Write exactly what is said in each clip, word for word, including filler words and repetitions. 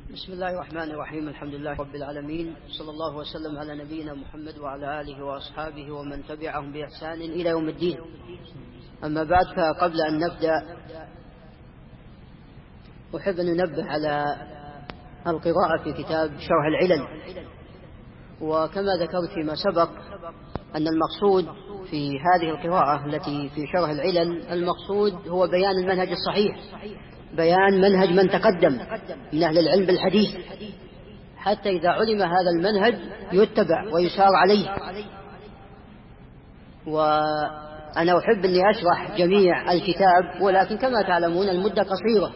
بسم الله الرحمن الرحيم. الحمد لله رب العالمين، صلى الله وسلم على نبينا محمد وعلى آله وأصحابه ومن تبعهم بإحسان إلى يوم الدين. أما بعد، فقبل أن نبدأ أحب أن ننبه على القراءة في كتاب شرح العلل. وكما ذكرت فيما سبق أن المقصود في هذه القراءة التي في شرح العلل، المقصود هو بيان المنهج الصحيح، بيان منهج من تقدم من أهل العلم بالحديث، حتى إذا علم هذا المنهج يتبع ويسار عليه. وأنا أحب أني أشرح جميع الكتاب، ولكن كما تعلمون المدة قصيرة،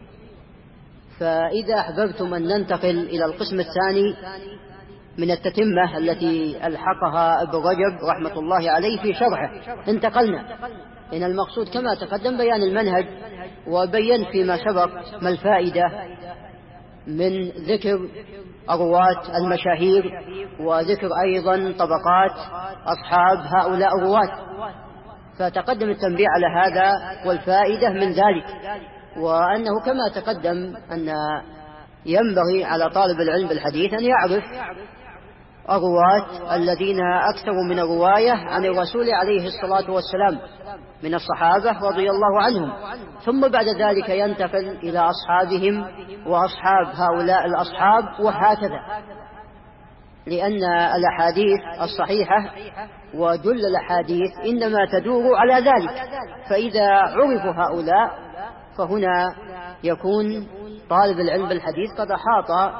فإذا أحببتم أن ننتقل إلى القسم الثاني من التتمة التي ألحقها ابن رجب رحمة الله عليه في شرحه انتقلنا. إن المقصود كما تقدم بيان المنهج، وبين فيما سبق ما الفائدة من ذكر الرواة المشاهير، وذكر أيضا طبقات أصحاب هؤلاء الرواة، فتقدم التنبيه على هذا والفائدة من ذلك. وأنه كما تقدم أن ينبغي على طالب العلم بالحديث أن يعرف الرواة الذين أكثروا من الرواية عن الرسول عليه الصلاة والسلام من الصحابة رضي الله عنهم، ثم بعد ذلك ينتقل إلى أصحابهم وأصحاب هؤلاء الأصحاب، وهكذا. لأن الأحاديث الصحيحة وجل الأحاديث إنما تدور على ذلك، فإذا عرفوا هؤلاء فهنا يكون طالب العلم بالحديث قد أحاط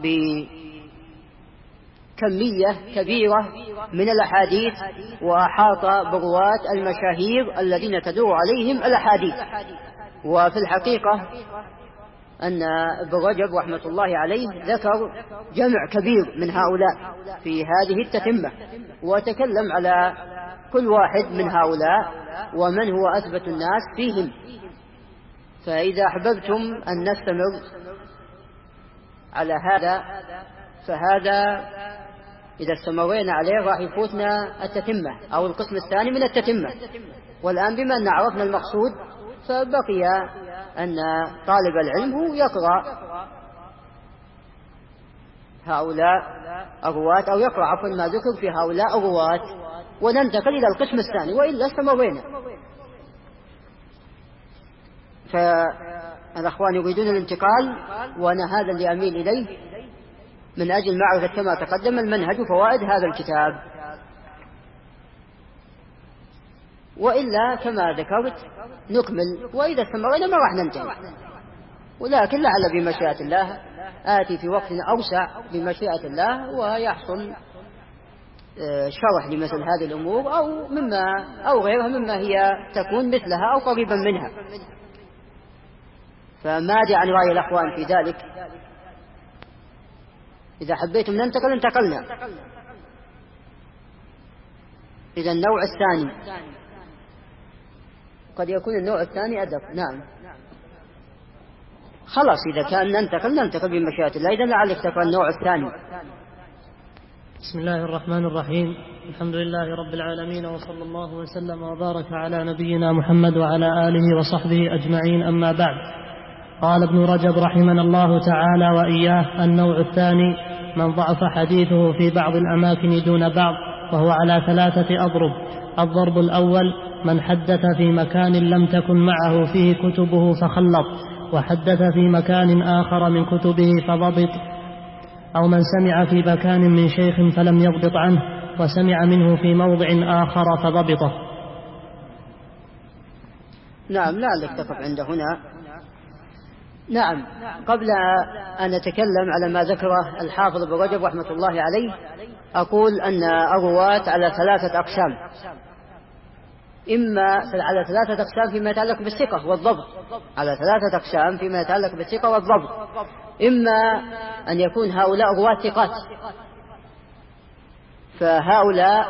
بكمية كبيرة من الأحاديث، وأحاط برواة المشاهير الذين تدور عليهم الأحاديث. وفي الحقيقة أن ابن رجب رحمة الله عليه ذكر جمع كبير من هؤلاء في هذه التتمة، وتكلم على كل واحد من هؤلاء ومن هو أثبت الناس فيهم. فإذا أحببتم أن نستمر على هذا، فهذا إذا استمرينا عليه راح يفوتنا التتمة أو القسم الثاني من التتمة. والآن بما أن عرفنا المقصود، فبقي أن طالب العلم هو يقرأ هؤلاء الرواة، أو يقرأ عفوا ما ذكر في هؤلاء الرواة، وننتقل إلى القسم الثاني، وإلا استمرينا. فالأخوان يريدون الانتقال، وأنا هذا اللي أميل إليه من أجل معرفة كما تقدم المنهج وفوائد هذا الكتاب. وإلا كما ذكرت نكمل، وإذا استمرنا ما راح ننتهي، ولكن لعل بمشيئة الله آتي في وقت أوسع بمشيئة الله، ويحصل شرح لمثل هذه الأمور أو مما أو غيرها مما هي تكون مثلها أو قريبا منها. فما أدري عن رأي الأخوان في ذلك. إذا حبيتم ننتقل انتقلنا. إذا النوع الثاني قد يكون النوع الثاني أدق. نعم، خلاص إذا كان ننتقل ننتقل بمشيئة الله. إذا لعلك تقرأ النوع الثاني. بسم الله الرحمن الرحيم. الحمد لله رب العالمين، وصلى الله وسلم وبارك على نبينا محمد وعلى آله وصحبه أجمعين. أما بعد، قال ابن رجب رحمنا الله تعالى وإياه: النوع الثاني من ضعف حديثه في بعض الأماكن دون بعض، وهو على ثلاثة أضرب. الضرب الأول: من حدث في مكان لم تكن معه فيه كتبه فخلط، وحدث في مكان آخر من كتبه فضبط، أو من سمع في مكان من شيخ فلم يضبط عنه، وسمع منه في موضع آخر فضبطه. نعم، لعلك تقف عند هنا. نعم، قبل أن نتكلم على ما ذكره الحافظ ابن رجب رحمة الله عليه، أقول أن الرواة على ثلاثة أقسام. إما على ثلاثة أقسام فيما يتعلق بالثقة والضبط، على ثلاثة أقسام فيما يتعلق بالثقة والضبط. إما أن يكون هؤلاء رواة ثقات، فهؤلاء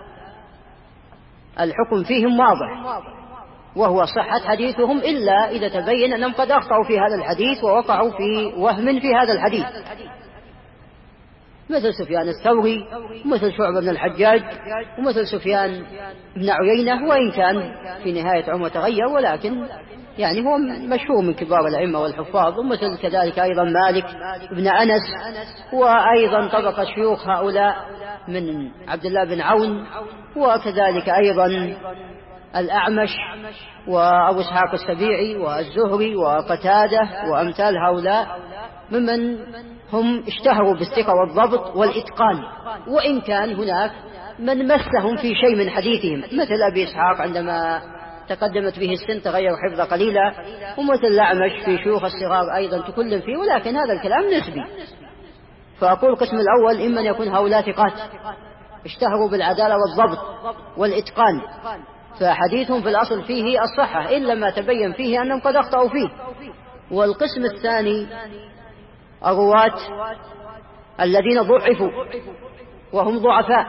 الحكم فيهم واضح، وهو صحة حديثهم، إلا إذا تبين أنهم قد أخطأوا في هذا الحديث ووقعوا في وهم في هذا الحديث. مثل سفيان الثوري ومثل شعبة بن الحجاج ومثل سفيان بن عيينة، وإن كان في نهاية عمره تغير، ولكن يعني هو مشهور من كبار الأئمة والحفاظ. ومثل كذلك أيضا مالك بن أنس، وأيضا طبقة شيوخ هؤلاء من عبد الله بن عون، وكذلك أيضا الأعمش وأبو إسحاق السبيعي والزهري وقتادة وأمثال هؤلاء ممن هم اشتهروا بالثقة والضبط والإتقان، وإن كان هناك من مسهم في شيء من حديثهم، مثل أبي إسحاق عندما تقدمت به السن تغير حفظه قليلا، ومثل الأعمش في شيوخ الصغار أيضا تكلم فيه، ولكن هذا الكلام نسبي. فأقول القسم الأول إما أن يكون هؤلاء ثقات اشتهروا بالعدالة والضبط والإتقان، فحديثهم في الأصل فيه الصحة إلا ما تبين فيه أنهم قد أخطأوا فيه. والقسم الثاني الرواة الذين ضعفوا وهم ضعفاء،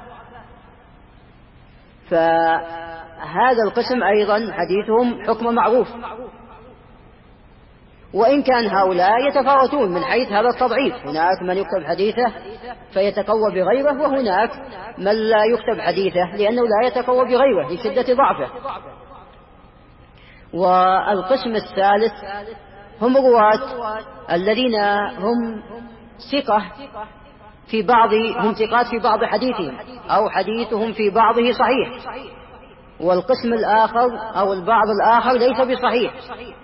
فهذا القسم أيضا حديثهم حكم معروف، وإن كان هؤلاء يتفاوتون من حيث هذا التضعيف، هناك من يكتب حديثه فيتقوى بغيره، وهناك من لا يكتب حديثه لأنه لا يتقوى بغيره لشدة ضعفه. والقسم الثالث هم الرواة الذين هم ثقة في بعض هم ثقات في بعض حديثهم أو حديثهم في بعضه صحيح، والقسم الآخر أو البعض الآخر ليس بصحيح.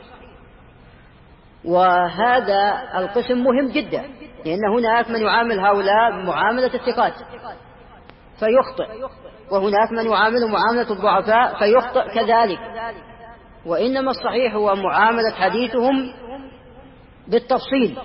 وهذا القسم مهم جدا، لأن هناك من يعامل هؤلاء معاملة الثقات فيخطئ، وهناك من يعامل معاملة الضعفاء فيخطئ كذلك، وإنما الصحيح هو معاملة حديثهم بالتفصيل.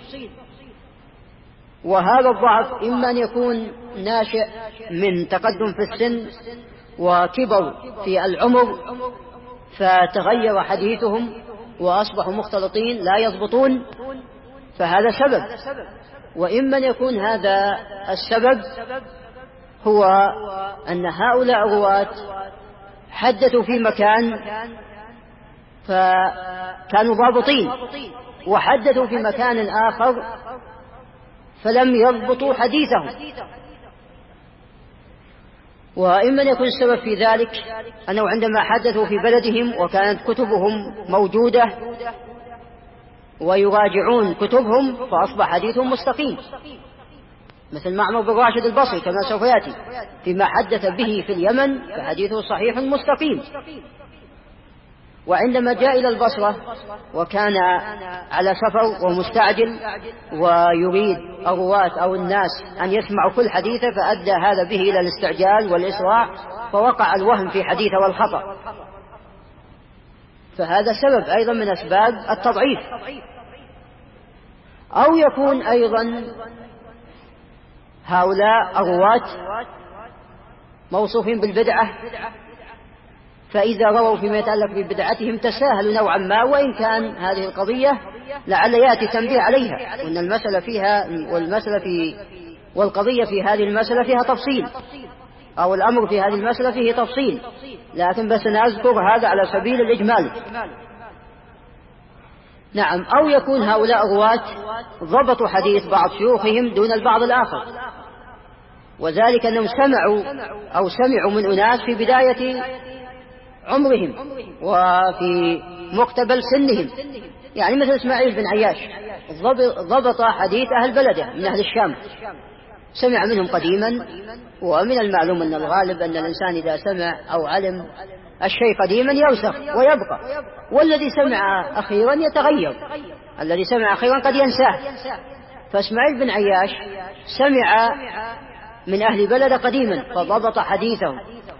وهذا الضعف إما أن يكون ناشئ من تقدم في السن وكبر في العمر فتغير حديثهم وأصبحوا مختلطين لا يضبطون، فهذا سبب. وإما أن يكون هذا السبب هو أن هؤلاء الرواة حدثوا في مكان فكانوا ضابطين، وحدثوا في مكان آخر فلم يضبطوا حديثهم. وإما أن يكون السبب في ذلك أنه عندما حدثوا في بلدهم وكانت كتبهم موجودة ويراجعون كتبهم فأصبح حديثهم مستقيم، مثل معمر بن راشد البصري كما سوف يأتي، فيما حدث به في اليمن فحديثه صحيح مستقيم. وعندما جاء إلى البصرة وكان على سفر ومستعجل ويريد الرواة أو الناس أن يسمعوا كل حديثه، فأدى هذا به إلى الاستعجال والإسراع، فوقع الوهم في حديثه والخطأ، فهذا سبب أيضا من أسباب التضعيف. أو يكون أيضا هؤلاء الرواة موصوفين بالبدعة، فإذا رووا فيما يتعلق ببدعتهم تساهلوا نوعا ما، وإن كان هذه القضية لعل يأتي تنبيه عليها، وأن المسألة فيها والمسألة في والقضية في هذه المسألة فيها تفصيل، أو الأمر في هذه المسألة فيه تفصيل، لكن بس نذكر هذا على سبيل الإجمال. نعم. أو يكون هؤلاء الرواة ضبطوا حديث بعض شيوخهم دون البعض الآخر، وذلك أنهم سمعوا أو سمعوا من أناس في بداية عمرهم وفي مقتبل سنهم، يعني مثل إسماعيل بن عياش ضبط حديث أهل بلده من أهل الشام، سمع منهم قديما. ومن المعلوم أن الغالب أن الإنسان إذا سمع أو علم الشيء قديما يرسخ ويبقى، والذي سمع أخيرا يتغير، الذي سمع أخيرا قد ينساه. فإسماعيل بن عياش سمع من أهل بلده قديما فضبط حديثه،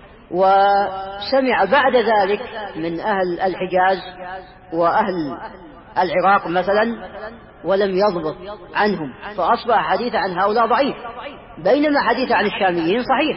وسمع بعد ذلك من أهل الحجاز وأهل العراق مثلا ولم يضبط عنهم، فأصبح حديث عن هؤلاء ضعيف، بينما حديث عن الشاميين صحيح.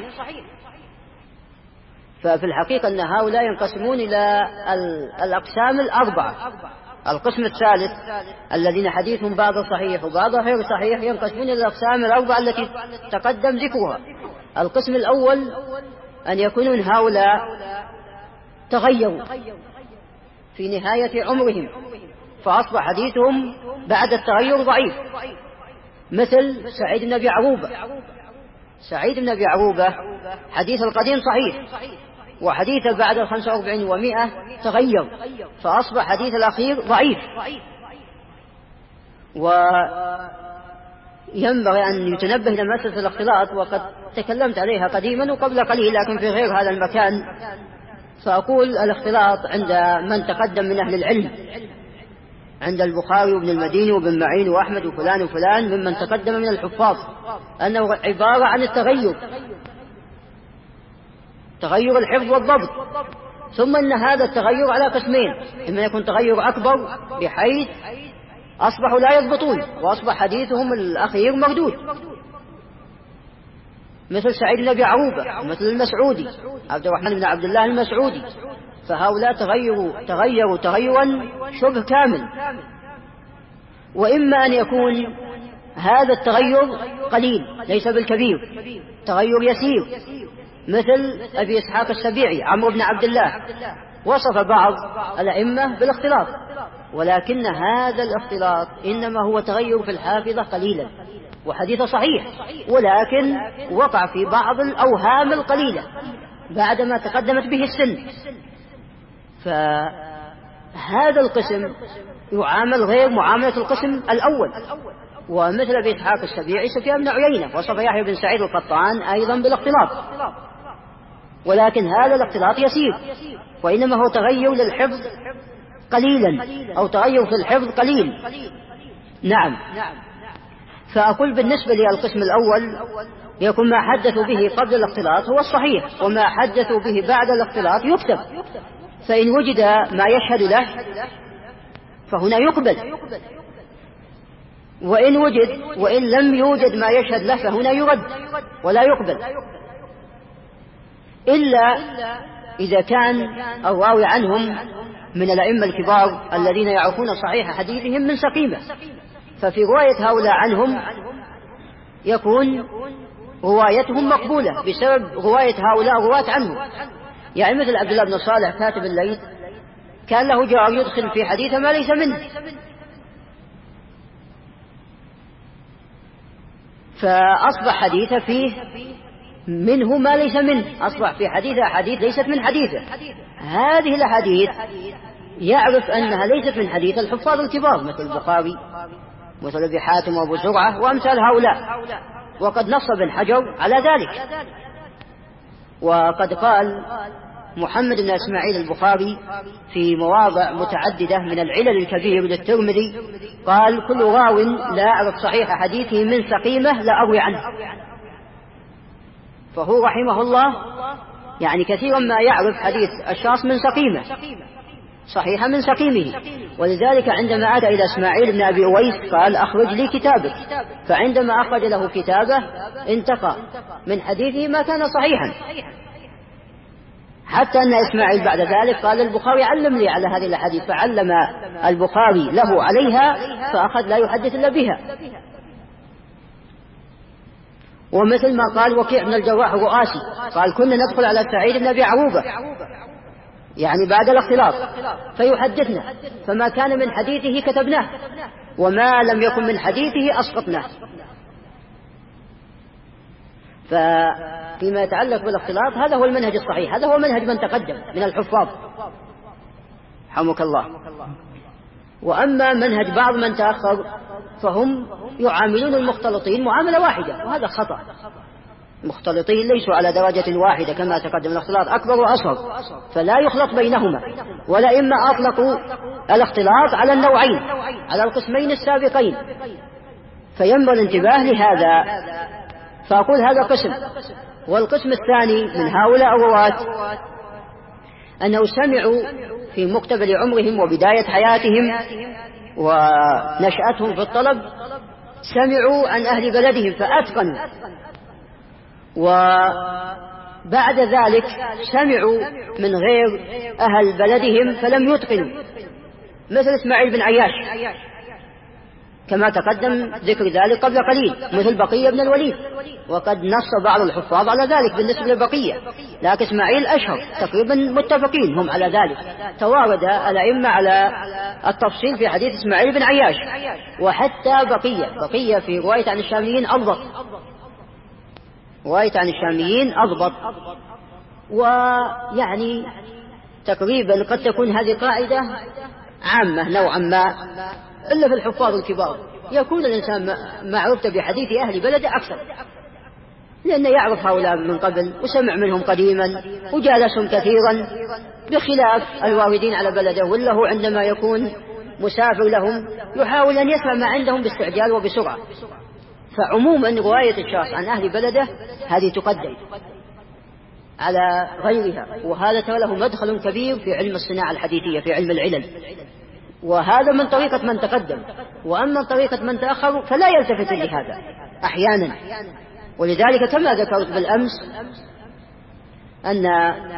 ففي الحقيقة أن هؤلاء ينقسمون إلى الأقسام الأربعة. القسم الثالث الذين حديثهم بعض صحيح وبعض غير صحيح ينقسمون إلى الأقسام الأربعة التي تقدم ذكرها. القسم الأول أن يكونون هؤلاء تغيروا في نهاية عمرهم فأصبح حديثهم بعد التغير ضعيف، مثل سعيد بن أبي عروبة. سعيد بن أبي عروبة حديث القديم صحيح، وحديث بعد الخمسة وأربعين ومائة تغير، فأصبح حديث الأخير ضعيف. وينبغي أن يتنبه إلى مسألة الاختلاط، وقد تكلمت عليها قديما وقبل قليل لكن في غير هذا المكان. فأقول الاختلاط عند من تقدم من أهل العلم، عند البخاري وابن المديني وابن معين وأحمد وفلان وفلان ممن تقدم من الحفاظ، أنه عبارة عن التغير، تغير الحفظ والضبط. ثم أن هذا التغير على قسمين: إما يكون تغير أكبر بحيث أصبحوا لا يضبطون وأصبح حديثهم الأخير مردود، مثل سعيد بن أبي عروبة ومثل المسعودي عبد الرحمن بن عبد الله المسعودي، فهؤلاء تغيروا تغيروا تغيرا شبه كامل. وإما أن يكون هذا التغير قليل ليس بالكبير، تغير يسير، مثل أبي إسحاق السبيعي عمرو بن عبد الله، وصف بعض الأئمة بالاختلاط، ولكن هذا الاختلاط إنما هو تغير في الحافظة قليلا، وحديثه صحيح، ولكن وقع في بعض الأوهام القليلة بعدما تقدمت به السن. فهذا القسم يعامل غير معاملة القسم الأول. ومثل أبي إسحاق السبيعي سفيان بن عيينة، وصف يحيى بن سعيد القطان أيضا بالاختلاط، ولكن هذا الاختلاط يسير، وإنما هو تغير للحفظ قليلا أو تغير في الحفظ قليل. نعم. فأقول بالنسبة للقسم الأول يكون ما حدثوا به قبل الاختلاط هو الصحيح، وما حدثوا به بعد الاختلاط يكتب، فإن وجد ما يشهد له فهنا يقبل، وإن وجد وإن لم يوجد ما يشهد له فهنا يرد ولا يقبل، إلا إذا كان الراوي عنهم من الأئمة الكبار الذين يعرفون صحيح حديثهم من سقيمة، ففي رواية هؤلاء عنهم يكون روايتهم مقبولة بسبب رواية هؤلاء رواة عنهم. يعني مثل عبد الله بن صالح كاتب الليث كان له جار يدخل في حديثه ما ليس منه، فأصبح حديثه فيه منه ما ليس منه، أصبح في حديثه أحاديث ليست من حديثه. هذه الأحاديث يعرف أنها ليست من حديث الحفاظ الكبار مثل البخاري مثل أبي حاتم وأبو زرعة وأمثال هؤلاء، وقد نص ابن حجر على ذلك. وقد قال محمد بن إسماعيل البخاري في مواضع متعددة من العلل الكبير للترمذي قال: كل راو لا أعرف صحيح حديثه من سقيمة لا أروي عنه. فهو رحمه الله يعني كثيرا ما يعرف حديث الشخص من سقيمة صحيحة من سقيمه، ولذلك عندما أتى إلى إسماعيل بن أبي أويس قال: أخرج لي كتابك، فعندما أخرج له كتابه انتقى من حديثه ما كان صحيحا، حتى أن إسماعيل بعد ذلك قال البخاري: علم لي على هذه الحديث، فعلم البخاري له عليها، فأخذ لا يحدث إلا بها. ومثل ما قال وكيع بن الجراح الرؤاسي قال: كنا ندخل على سعيد بن أبي عروبة يعني بعد الاختلاط فيحدثنا، فما كان من حديثه كتبناه، وما لم يكن من حديثه أسقطناه. فيما يتعلق بالاختلاط هذا هو المنهج الصحيح، هذا هو منهج من تقدم من الحفاظ حمك الله. وأما منهج بعض من تأخر فهم يعاملون المختلطين معاملة واحدة، وهذا خطأ. المختلطين ليسوا على درجة واحدة كما تقدم، الاختلاط أكبر وأصغر، فلا يخلط بينهما، ولا إما أطلقوا الاختلاط على النوعين على القسمين السابقين، فينبغي الانتباه لهذا. فأقول هذا قسم. والقسم الثاني من هؤلاء الرواة أنه سمعوا في مقتبل عمرهم وبداية حياتهم ونشأتهم في الطلب، سمعوا عن أهل بلدهم فأتقنوا، وبعد ذلك سمعوا من غير أهل بلدهم فلم يتقنوا، مثل إسماعيل بن عياش كما تقدم ذكر ذلك قبل قليل، مثل بقية بن الوليد، وقد نص بعض الحفاظ على ذلك بالنسبة لبقية، لكن إسماعيل أشهر، تقريبا متفقين هم على ذلك. توارد الأئمة على التفصيل في حديث إسماعيل بن عياش. وحتى بقية بقية في رواية عن الشاميين أضبط، رواية عن الشاميين أضبط. ويعني تقريبا قد تكون هذه قاعدة عامة نوعا ما إلا في الحفاظ الكبار، يكون الإنسان معروف بحديث أهل بلده أكثر، لأنه يعرف هؤلاء من قبل وسمع منهم قديما وجالسهم كثيرا، بخلاف الواردين على بلده، ولا هو عندما يكون مسافر لهم يحاول أن يسمع ما عندهم باستعجال وبسرعة. فعموما رواية الشخص عن أهل بلده هذه تقدم على غيرها، وهذا ترى له مدخل كبير في علم الصناعة الحديثية، في علم العلل، وهذا من طريقة من تقدم. وأما طريقة من تأخر فلا يلتفت لهذا أحيانا. ولذلك كما ذكرت بالأمس أن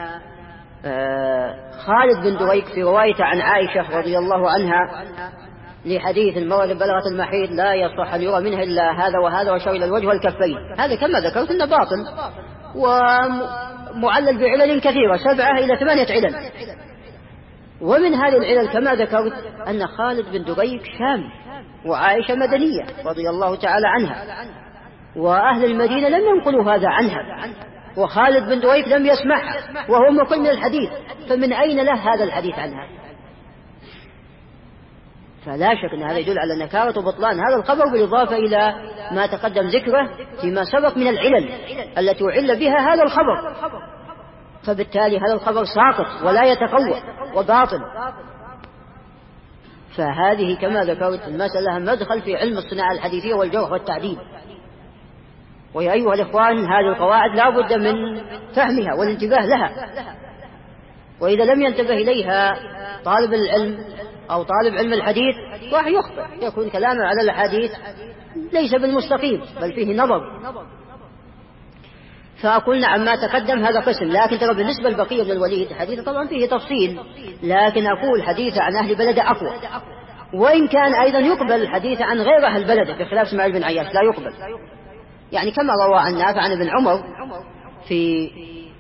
خالد بن دريك في روايته عن عائشة رضي الله عنها لحديث المرأة بلغت المحيض لا يصح أن يرى منها إلا هذا وهذا وشر إلى الوجه والكفين، هذا كما ذكرت أنه باطل ومعلل بعلل كثيرة، سبعة إلى ثمانية علل. ومن هذه العلل كما ذكرت أن خالد بن دريك شامي وعائشة مدنية رضي الله تعالى عنها، وأهل المدينة لم ينقلوا هذا عنها، وخالد بن دريك لم يسمعها وهو مقل من الحديث، فمن أين له هذا الحديث عنها؟ فلا شك أن هذا يدل على نكارة وبطلان هذا الخبر، بالإضافة إلى ما تقدم ذكره فيما سبق من العلل التي أعل بها هذا الخبر، فبالتالي هذا الخبر ساقط ولا يتقوى وباطل. فهذه كما ذكرت المسألة مدخل في علم الصناعة الحديثية والجرح والتعديل. ويا أيها الإخوان هذه القواعد لا بد من فهمها والانتباه لها، وإذا لم ينتبه إليها طالب العلم أو طالب علم الحديث راح يخطئ، يكون كلامه على الحديث ليس بالمستقيم بل فيه نظر. فأقول نعم ما تقدم هذا قسم، لكن ترى بالنسبة لبقية بن الوليد حديث طبعا فيه تفصيل، لكن أقول حديث عن أهل بلده أقوى، وإن كان أيضا يقبل الحديث عن غير أهل بلده بخلاف إسماعيل بن عياش لا يقبل، يعني كما روى عن نافع عن ابن عمر في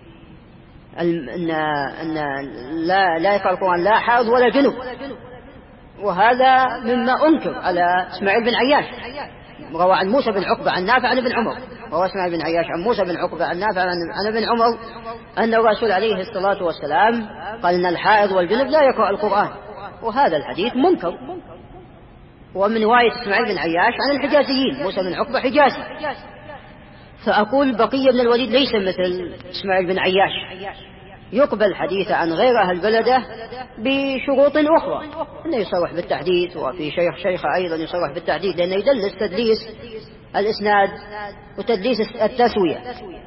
أن لا, لا يقرأ القرآن لا حائض ولا جنب، وهذا مما أنكر على إسماعيل بن عياش. روى عن موسى بن عقبة عن نافع عن ابن عمر، روى إسماعيل بن عياش عن موسى بن عقبة عن نافع عن ابن عمر أن الرسول عليه الصلاة والسلام قال إن الحائض والجنب لا يقرأ القرآن، وهذا الحديث منكر. ومن رواية إسماعيل بن عياش عن الحجازيين، موسى بن عقبة حجازي. فأقول بقية بن الوليد ليس مثل إسماعيل بن عياش، يقبل حديث عن غير أهل بلده بشروط أخرى، أنه يصرح بالتحديث، وفي شيخ شيخ أيضا يصرح بالتحديث، لأنه يدلس تدليس الإسناد وتدليس التسوية،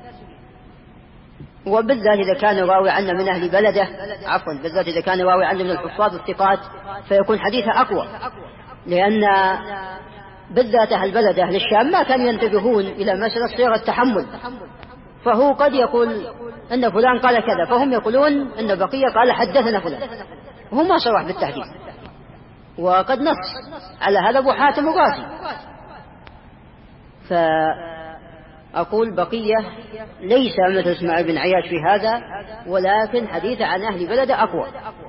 وبالذات إذا كان راوي عنه من أهل بلده، عفوا بالذات إذا كان راوي عنه من الحفاظ الثقات فيكون حديثه أقوى، لأن بالذات أهل بلده أهل الشام ما كانوا ينتبهون إلى مسألة صيغة التحمل، فهو قد يقول أن فلان قال كذا، فهم يقولون أن بقية قال حدثنا فلان، وهو ما صرح بالتحديث. وقد نص على هذا أبو حاتم الرازي. فأقول بقية ليس مثل إسماعيل بن عياش في هذا، ولكن حديث عن أهل بلده أقوى.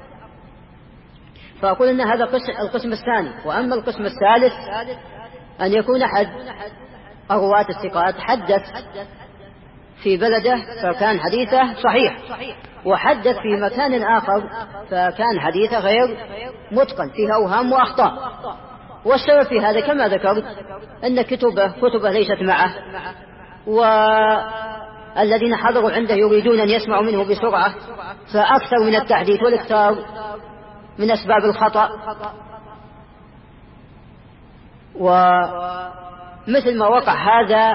فأقول أن هذا القسم الثاني. وأما القسم الثالث أن يكون أحد الرواة الثقات حدث في بلده فكان حديثه صحيح، وحدث في مكان آخر فكان حديثه غير متقن، فيه أوهام وأخطاء. والسبب في هذا كما ذكرت أن كتبه كتبه ليست معه، والذين حضروا عنده يريدون أن يسمعوا منه بسرعة، فأكثر من التحديث والإكثار من أسباب الخطأ. ومثل ما وقع هذا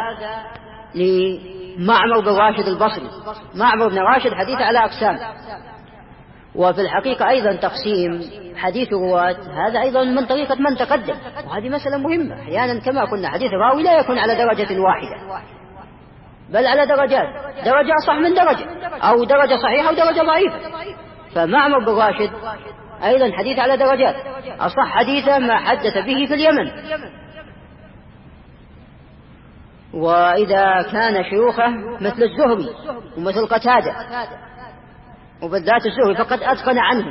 لمعمر بن راشد البصري، معمر بن راشد حديث على أقسام، وفي الحقيقة أيضا تقسيم حديث الرواة هذا أيضا من طريقة من تقدم، وهذه مسألة مهمة. أحيانا كما قلنا حديث الراوي لا يكون على درجة واحدة بل على درجات، درجة أصح من درجة، أو درجة صحيحة أو درجة ضعيفة. فمعمر بن راشد أيضا حديث على درجات، أصح حديثا ما حدث به في اليمن، وإذا كان شيوخه مثل الزهري ومثل قتادة، وبالذات الزهري فقد أتقن عنهم.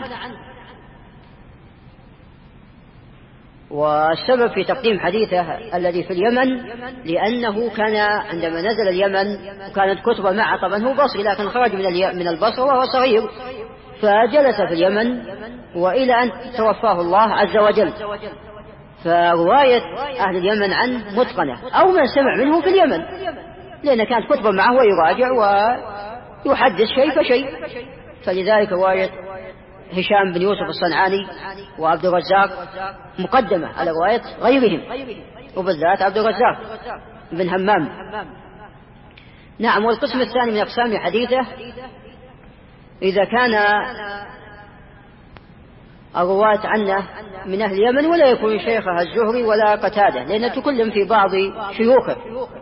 والسبب في تقديم حديثه الذي في اليمن لأنه كان عندما نزل اليمن وكانت كتبة معه، طبعا هو بصري لكن خرج من البصرة وهو صغير، فجلس في اليمن وإلى أن توفاه الله عز وجل. فرواية أهل اليمن عنه متقنة، أو من سمع منه في اليمن، لأن كانت كتبة معه ويراجع ويحدث شيء فشيء. فلذلك رواية هشام بن يوسف الصنعاني وعبد الرزاق مقدمة على رواية غيرهم، وبالذات عبد الرزاق بن همام. نعم. والقسم الثاني من أقسام حديثه إذا كان الرواة عنه من أهل اليمن ولا يكون شيخه الزهري ولا قتادة، لأن تكلم في بعض شيوخه،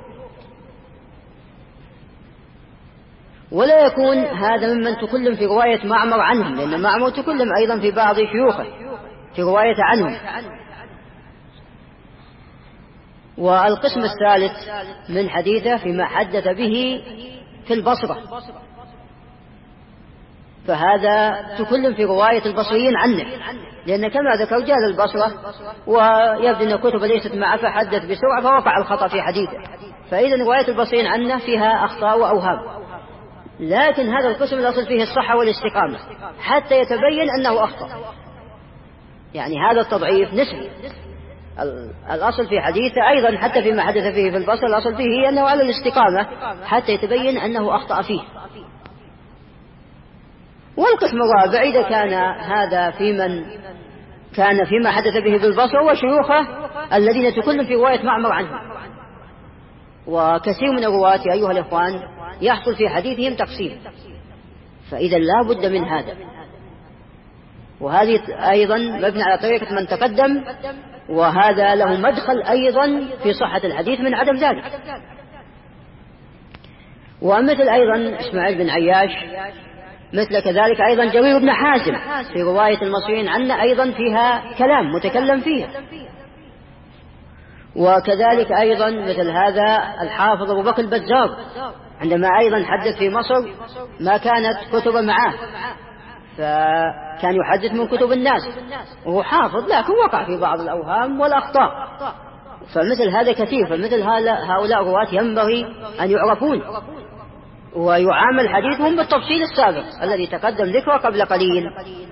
ولا يكون هذا ممن تكلم في رواية معمر عنهم، لأن معمر تكلم أيضا في بعض شيوخه في رواية عنهم. والقسم الثالث من حديثه فيما حدث به في البصرة، فهذا تكلم في رواية البصريين عنه، لأن كما ذكر جاء البصرة ويبدو أن كتب ليست معه فحدث بسرعة فوقع الخطأ في حديثه، فإذا رواية البصريين عنه فيها أخطاء وأوهام. لكن هذا القسم الأصل فيه الصحة والاستقامة حتى يتبين أنه أخطأ، يعني هذا التضعيف نسبي. الأصل في حديثه أيضا حتى فيما حدث فيه في البصرة الأصل فيه أنه على الاستقامة حتى يتبين أنه أخطأ فيه. والقسم الرابع إذا كان هذا في من كان فيما حدث به بالبصرة وشيوخه الذين تكلم في رواية معمر عنهم. وكثير من الرواة أيها الإخوان يحصل في حديثهم تقسيم، فإذا لا بد من هذا. وهذه أيضا مبنى على طريقة من تقدم، وهذا له مدخل أيضا في صحة الحديث من عدم ذلك. ومثل أيضا إسماعيل بن عياش، مثل كذلك أيضا جرير بن حازم في رواية المصريين عنا أيضا فيها كلام متكلم فيها. وكذلك أيضا مثل هذا الحافظ أبو بكر البزار عندما أيضا حدث في مصر ما كانت كتب معه، فكان يحدث من كتب الناس وهو حافظ، لكن وقع في بعض الأوهام والأخطاء. فمثل هذا كثير، فمثل هؤلاء الرواة ينبغي أن يعرفون ويعامل حديثهم بالتفصيل السابق الذي تقدم ذكره قبل قليل.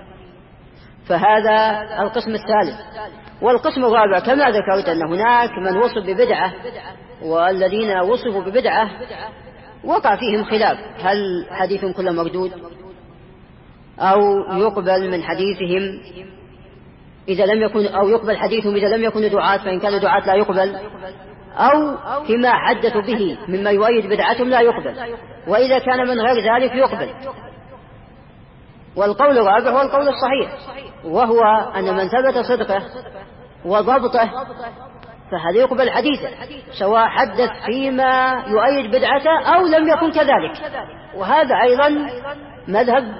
فهذا القسم الثالث. والقسم الرابع كما ذكرت أن هناك من وصف ببدعة، والذين وصفوا ببدعة وقع فيهم خلاف، هل حديثهم كله مردود أو يقبل من حديثهم إذا لم يكن، أو يقبل حديثهم إذا لم يكونوا دعاة، فإن كانوا دعاة لا يقبل، أو فيما حدثوا به مما يؤيد بدعتهم لا يقبل، وإذا كان من غير ذلك يقبل. والقول الرابع هو القول الصحيح، وهو أن من ثبت صدقه وضبطه فهذا يقبل حديثه سواء حدث فيما يؤيد بدعته أو لم يكن كذلك. وهذا أيضا مذهب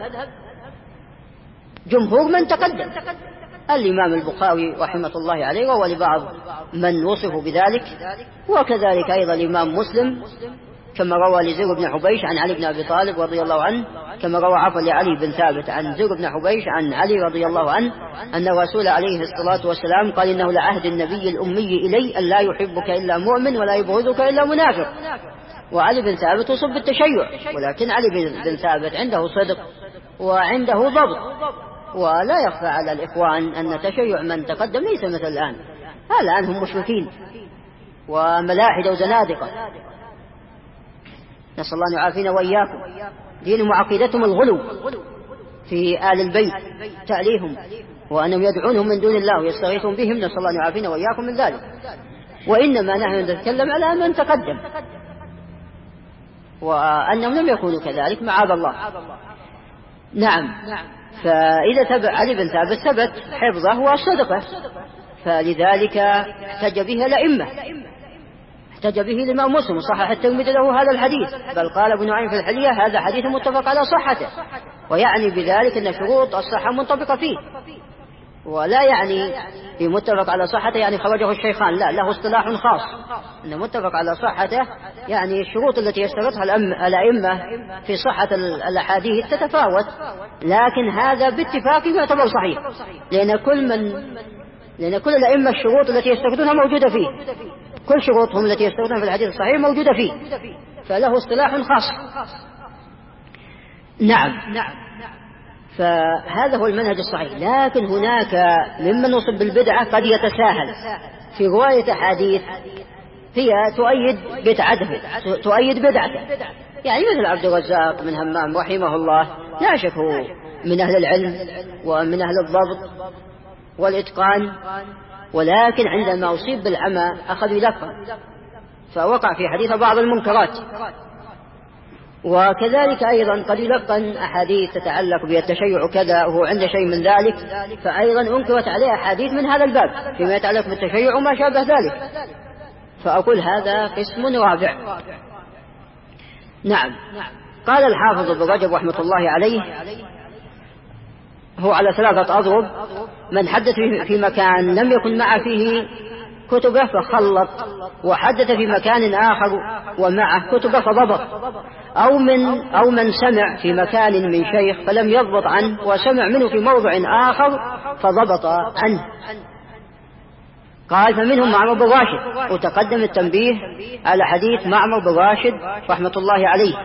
جمهور من تقدم، الإمام البخاري رحمة الله عليه وهو لبعض من وصفوا بذلك، وكذلك أيضا الإمام مسلم كما روى لزر بن حبيش عن علي بن أبي طالب رضي الله عنه، كما روى عفوا لعلي بن ثابت عن زر بن حبيش عن علي رضي الله عنه أن الرسول عليه الصلاة والسلام قال إنه لعهد النبي الأمي إلي أن لا يحبك إلا مؤمن ولا يبغضك إلا منافق. وعلي بن ثابت وصف بالتشيع، ولكن علي بن ثابت عنده صدق وعنده ضبط، ولا يخفى على الإخوان أن تشيع من تقدم ليس مثل الآن. الآن هم مشركين وملاحدة وزنادقة، نسأل الله أن يعافينا وإياكم. دينهم وعقيدتهم الغلو في آل البيت، تأليهم وأنهم يدعونهم من دون الله ويستغيثون بهم، نسأل الله أن يعافينا وإياكم من ذلك. وإنما نحن نتكلم على من تقدم وأنهم لم يكونوا كذلك معاذ الله. نعم. فإذا ثبت علي بن ثابت ثبت حفظه وصدقه، فلذلك احتج به الأئمة، احتج به الإمام مسلم وصحح الترمذي له هذا الحديث، بل قال ابن نعيم في الحلية هذا حديث متفق على صحته، ويعني بذلك أن شروط الصحة منطبقة فيه. ولا يعني في متفق على صحته يعني خرجه الشيخان، لا، له اصطلاح خاص، إن متفق على صحته يعني الشروط التي يشترطها الأئمة في صحة الأحاديث تتفاوت، لكن هذا باتفاق يعتبر صحيح، لأن كل من لأن كل الأئمة الشروط التي يشترطونها موجودة فيه، كل شروطهم التي يشترطونها في الحديث الصحيح موجودة فيه، فله اصطلاح خاص. نعم، فهذا هو المنهج الصحيح. لكن هناك ممن نصب بالبدعة قد يتساهل في رواية أحاديث هي تؤيد بدعته، تؤيد بدعته، يعني مثل عبد الرزاق بن همام رحمه الله، لا شك هو من أهل العلم ومن أهل الضبط والإتقان، ولكن عندما أصيب بالعمى أخذ يلقن فوقع في حديث بعض المنكرات. وكذلك أيضا قد يلقن أحاديث تتعلق بالتشيع كذا وهو عنده شيء من ذلك، فأيضا أنكرت عليه أحاديث من هذا الباب فيما يتعلق بالتشيع وما شابه ذلك، فأقول هذا قسم رابع. نعم. قال الحافظ ابن رجب رحمة الله عليه هو على ثلاثة أضرب: من حدث في مكان لم يكن معه فيه كتبه فخلط، وحدث في مكان آخر ومعه كتبه فضبط، أو من أو من سمع في مكان من شيخ فلم يضبط عنه وسمع منه في موضع آخر فضبط عنه. قال: فمنهم معمر بن راشد، وتقدم التنبيه على حديث معمر بن راشد رحمة الله عليه.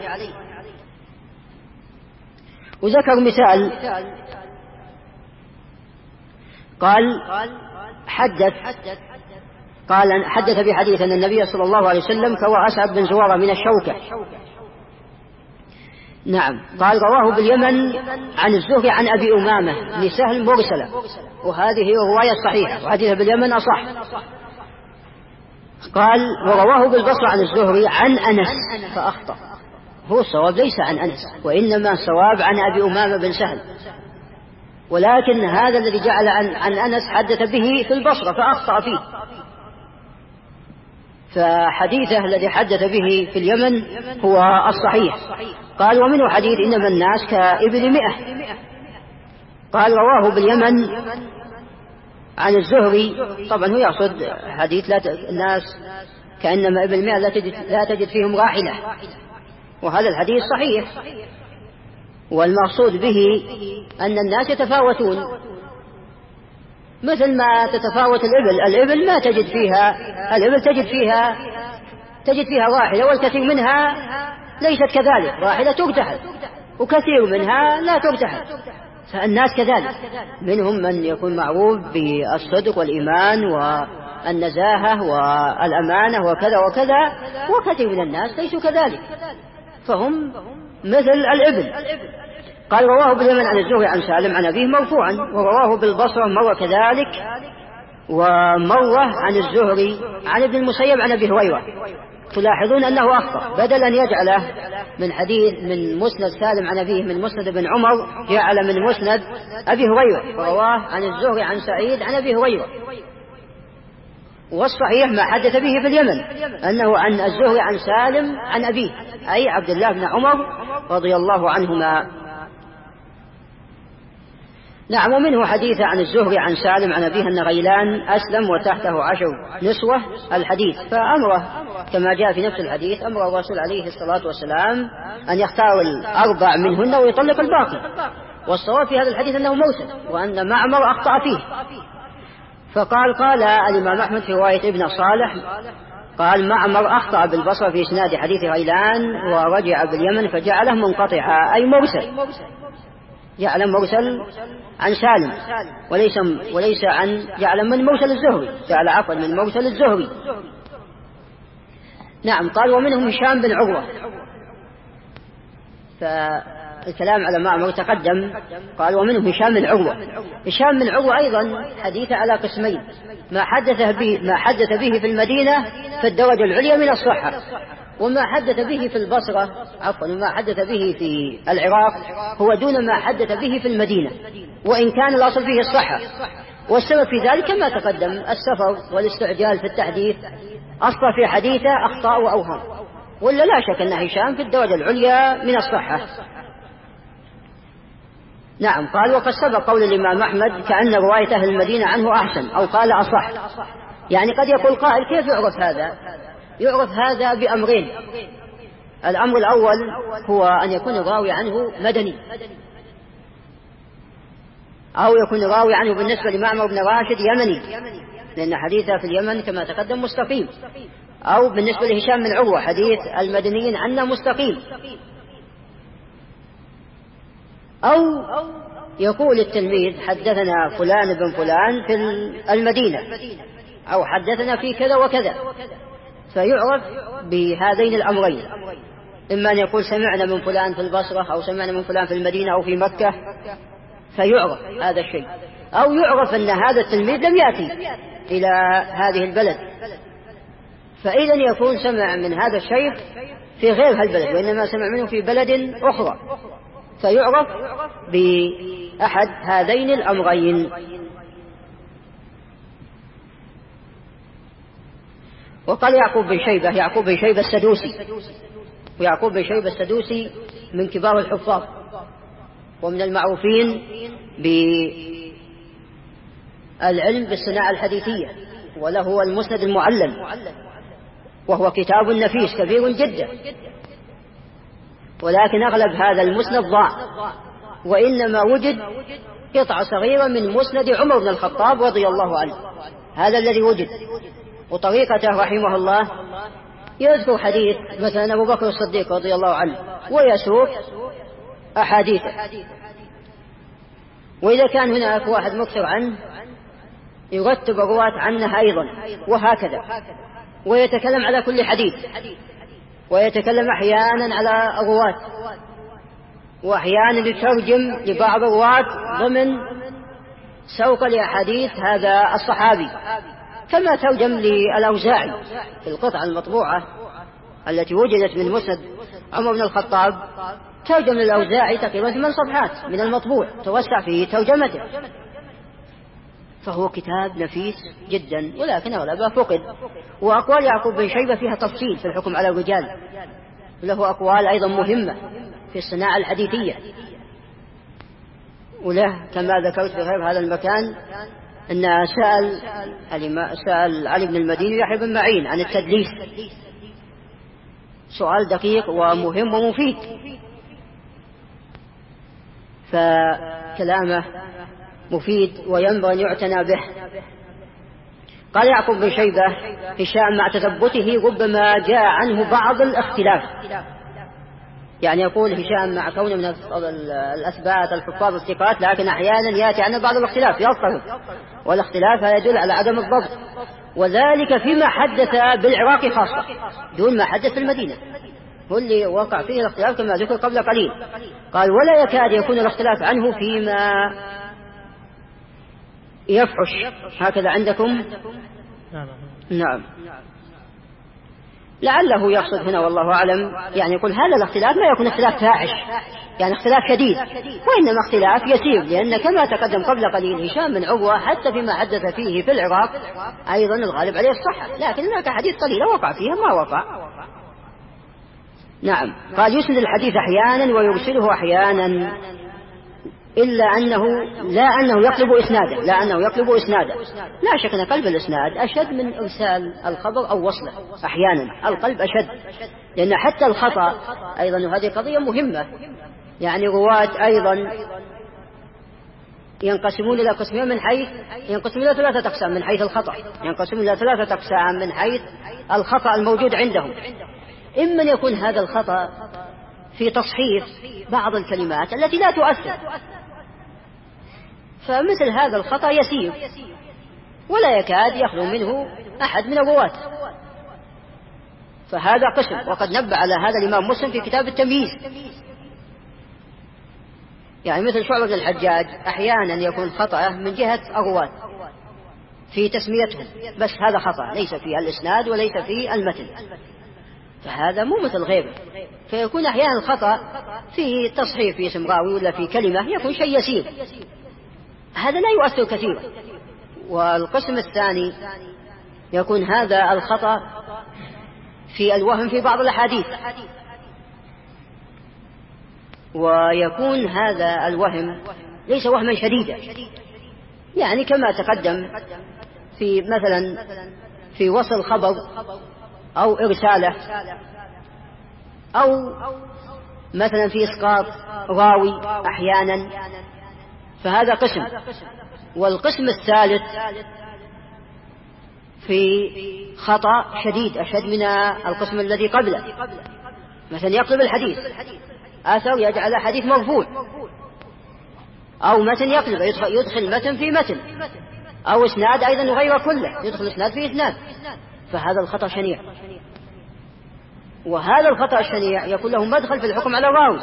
وذكر مثال، قال حدث قال حدث بحديث أن النبي صلى الله عليه وسلم كوى أسعد بن زرارة من الشوكة. نعم. قال: رواه باليمن عن الزهري عن أبي أمامة بن سهل مرسلة، وهذه هي الرواية الصحيحة، وحديث باليمن أصح. قال: ورواه بالبصرة عن الزهري عن أنس فأخطأ. هو الصواب ليس عن أنس، وإنما الصواب عن أبي أمامة بن سهل، ولكن هذا الذي جعل عن, عن أنس حدث به في البصرة فأخطأ فيه، فحديثه الذي حدث به في اليمن هو الصحيح. قال: ومنه حديث إنما الناس كإبل مئة. قال: رواه باليمن عن الزهري، طبعا هو يقصد حديث لا ت... الناس كأنما إبل مئة لا تجد, لا تجد فيهم راحلة، وهذا الحديث صحيح، والمقصود به أن الناس يتفاوتون مثل ما تتفاوت الإبل. الإبل ما تجد فيها الإبل تجد فيها تجد فيها راحلة، والكثير منها ليست كذلك، راحلة ترتحل، وكثير منها لا ترتحل. فالناس كذلك، منهم من يكون معروف بالصدق والإيمان والنزاهة والأمانة وكذا وكذا، وكثير من الناس ليسوا كذلك، فهم مثل الإبل. قال: رواه باليمن عن الزهري عن سالم عن أبيه مرفوعا، ورواه بالبصرة مرة كذلك، ومرة عن الزهري عن ابن المسيب عن أبي هريرة. تلاحظون أنه أخطأ، بدل أن يجعله من حديث من مسند سالم عن أبيه من مسند ابن عمر جعل من مسند أبي هريرة، ورواه عن الزهري عن سعيد عن أبي هريرة. والصحيح ما حدث به في اليمن أنه عن الزهري عن سالم عن أبيه، أي عبد الله بن عمر رضي الله عنهما. نعم. ومنه حديث عن الزهري عن سالم عن أبيه أن غيلان أسلم وتحته عشر نسوة الحديث، فأمره كما جاء في نفس الحديث أمر الرسول عليه الصلاة والسلام أن يختار الأربع منهن ويطلق الباقي، والصواب في هذا الحديث أنه مرسل، وأن معمر أخطأ فيه. فقال قال الإمام أحمد في رواية ابن صالح قال: معمر أخطأ بالبصرة في إسناد حديث غيلان ورجع باليمن فجعله منقطعا، أي مرسل، جعل مرسل عن سالم وليس وليس عن جعل من مرسل الزهري، جعل عفوا من مرسل الزهري. نعم. قال: ومنهم هشام بن عروة. فالكلام على معمر تقدم. قال: ومنهم هشام بن عروة. هشام بن عروة أيضا حديث على قسمين: ما حدث به ما حدث به في المدينة في الدرجة العليا من الصحة، وما حدث به في البصرة عفوا وما حدث به في العراق هو دون ما حدث به في المدينة، وإن كان الأصل فيه الصحة. والسبب في ذلك كما تقدم السفر والاستعجال في التحديث، أصل في حديثه أخطاء وأوهام، ولا لا شك أن هشام في الدرجة العليا من الصحة. نعم. قال وقد سبق قول الإمام أحمد كأن رواية أهل المدينة عنه أحسن، أو قال أصح. يعني قد يقول قائل كيف يعرف هذا؟ يعرف هذا بأمرين. الأمر الأول هو أن يكون الراوي عنه مدني، أو يكون الراوي عنه بالنسبة لمعمر بن راشد يمني، لأن حديثه في اليمن كما تقدم مستقيم. أو بالنسبة لهشام بن عروة حديث المدنيين عنا مستقيم. أو يقول التلميذ حدثنا فلان بن فلان في المدينة، أو حدثنا في كذا وكذا، فيعرف بهذين الأمرين، إما أن يقول سمعنا من فلان في البصرة، أو سمعنا من فلان في المدينة أو في مكة، فيعرف هذا الشيء. أو يعرف أن هذا التلميذ لم يأتي إلى هذه البلد، فإذا يكون سمع من هذا الشيخ في غير هالبلد، وإنما سمع منه في بلد أخرى، فيعرف بأحد هذين الأمرين. وقال يعقوب بن شيبة، يعقوب بن شيبة السدوسي، ويعقوب بن شيبة السدوسي من كبار الحفاظ ومن المعروفين بالعلم بالصناعة الحديثية، وله المسند المعلم، وهو كتاب نفيس كبير جدا، ولكن أغلب هذا المسند ضاع، وإنما وجد قطعة صغيرة من مسند عمر بن الخطاب رضي الله عنه، هذا الذي وجد. وطريقته رحمه الله يذكر حديث مثلا أبو بكر الصديق رضي الله عنه ويسوق أحاديثه، وإذا كان هناك واحد مكثر عنه يرتب الرواة عنه أيضا، وهكذا. ويتكلم على كل حديث، ويتكلم أحيانا على الرواة، وأحيانا يترجم لبعض الرواة ضمن سوق لأحاديث هذا الصحابي، كما ترجم للأوزاعي في القطعة المطبوعة التي وجدت من مسند عمر بن الخطاب، ترجم للأوزاعي تقريبا ثمان صفحات من المطبوع توسع فيه ترجمته، فهو كتاب نفيس جدا، ولكن أغلبها فقد. وأقوال يعقوب بن شيبة فيها تفصيل في الحكم على الرجال، له أقوال أيضا مهمة في الصناعة الحديثية، وله كما ذكرت في غير هذا المكان أن سأل سأل علي بن المديني يحيى بن معين عن التدليس، سؤال دقيق ومهم ومفيد، فكلامه مفيد وينبغي أن يعتنى به. قال يعقوب بن شيبة هشام مع تثبته ربما جاء عنه بعض الاختلاف، يعني يقول هشام مع كونه من الأثبات الحفاظ الثقات، لكن أحيانا يأتي عنه بعض الاختلاف يضطرب، والاختلاف هذا يدل على عدم الضبط، وذلك فيما حدث بالعراق خاصة دون ما حدث في المدينة، هو اللي وقع فيه الاختلاف كما ذكر قبل قليل. قال ولا يكاد يكون الاختلاف عنه فيما يفحش، هكذا عندكم؟ نعم. لعله يقصد هنا والله أعلم، يعني يقول هذا الاختلاف ما يكون اختلاف فاحش، يعني اختلاف شديد، وإنما اختلاف يسير، لأن كما تقدم قبل قليل هشام بن عروة حتى فيما حدث فيه في العراق أيضا الغالب عليه الصحة، لكن هناك حديث قليلة وقع فيها ما وقع. نعم. قال يسند الحديث أحيانا ويرسله أحيانا، إلا أنه لا أنه يقلب إسناده، لا أنه يقلب إسناده، لا شك أن قلب الإسناد أشد من إرسال الخبر أو وصله، أحيانا القلب أشد، لأن حتى الخطأ أيضا هذه قضية مهمة، يعني رواة أيضا ينقسمون إلى قسمين من حيث ينقسمون إلى ثلاثة أقسام من حيث الخطأ، ينقسمون إلى ثلاثة أقسام من حيث الخطأ الموجود عندهم. إما أن يكون هذا الخطأ في تصحيف بعض الكلمات التي لا تؤثر، فمثل هذا الخطأ يسير ولا يكاد يخلو منه أحد من الرواة، فهذا قسم. وقد نبه على هذا الإمام مسلم في كتاب التمييز، يعني مثل شعبة بن الحجاج أحيانا يكون خطأ من جهة الرواة في تسميتهم، بس هذا خطأ ليس في الإسناد وليس في المتن، فهذا مو مثل غيره، فيكون أحيانا الخطأ في تصحيف في اسم راوي ولا في كلمة يكون شيء يسير، هذا لا يؤثر كثيرا. والقسم الثاني يكون هذا الخطأ في الوهم في بعض الأحاديث، ويكون هذا الوهم ليس وهما شديدا، يعني كما تقدم في مثلا في وصل خبر أو إرساله، أو مثلا في إسقاط راوي أحيانا، فهذا قسم. والقسم الثالث في خطأ شديد أشد من القسم الذي قبله، مثلا يقلب الحديث أثر يجعل حديث مرفوع، أو متن يقلب يدخل متن في متن، أو إسناد أيضا غير كله يدخل إسناد في إسناد، فهذا الخطأ شنيع. وهذا الخطأ الشنيع يكون له مدخل في الحكم على الراوي.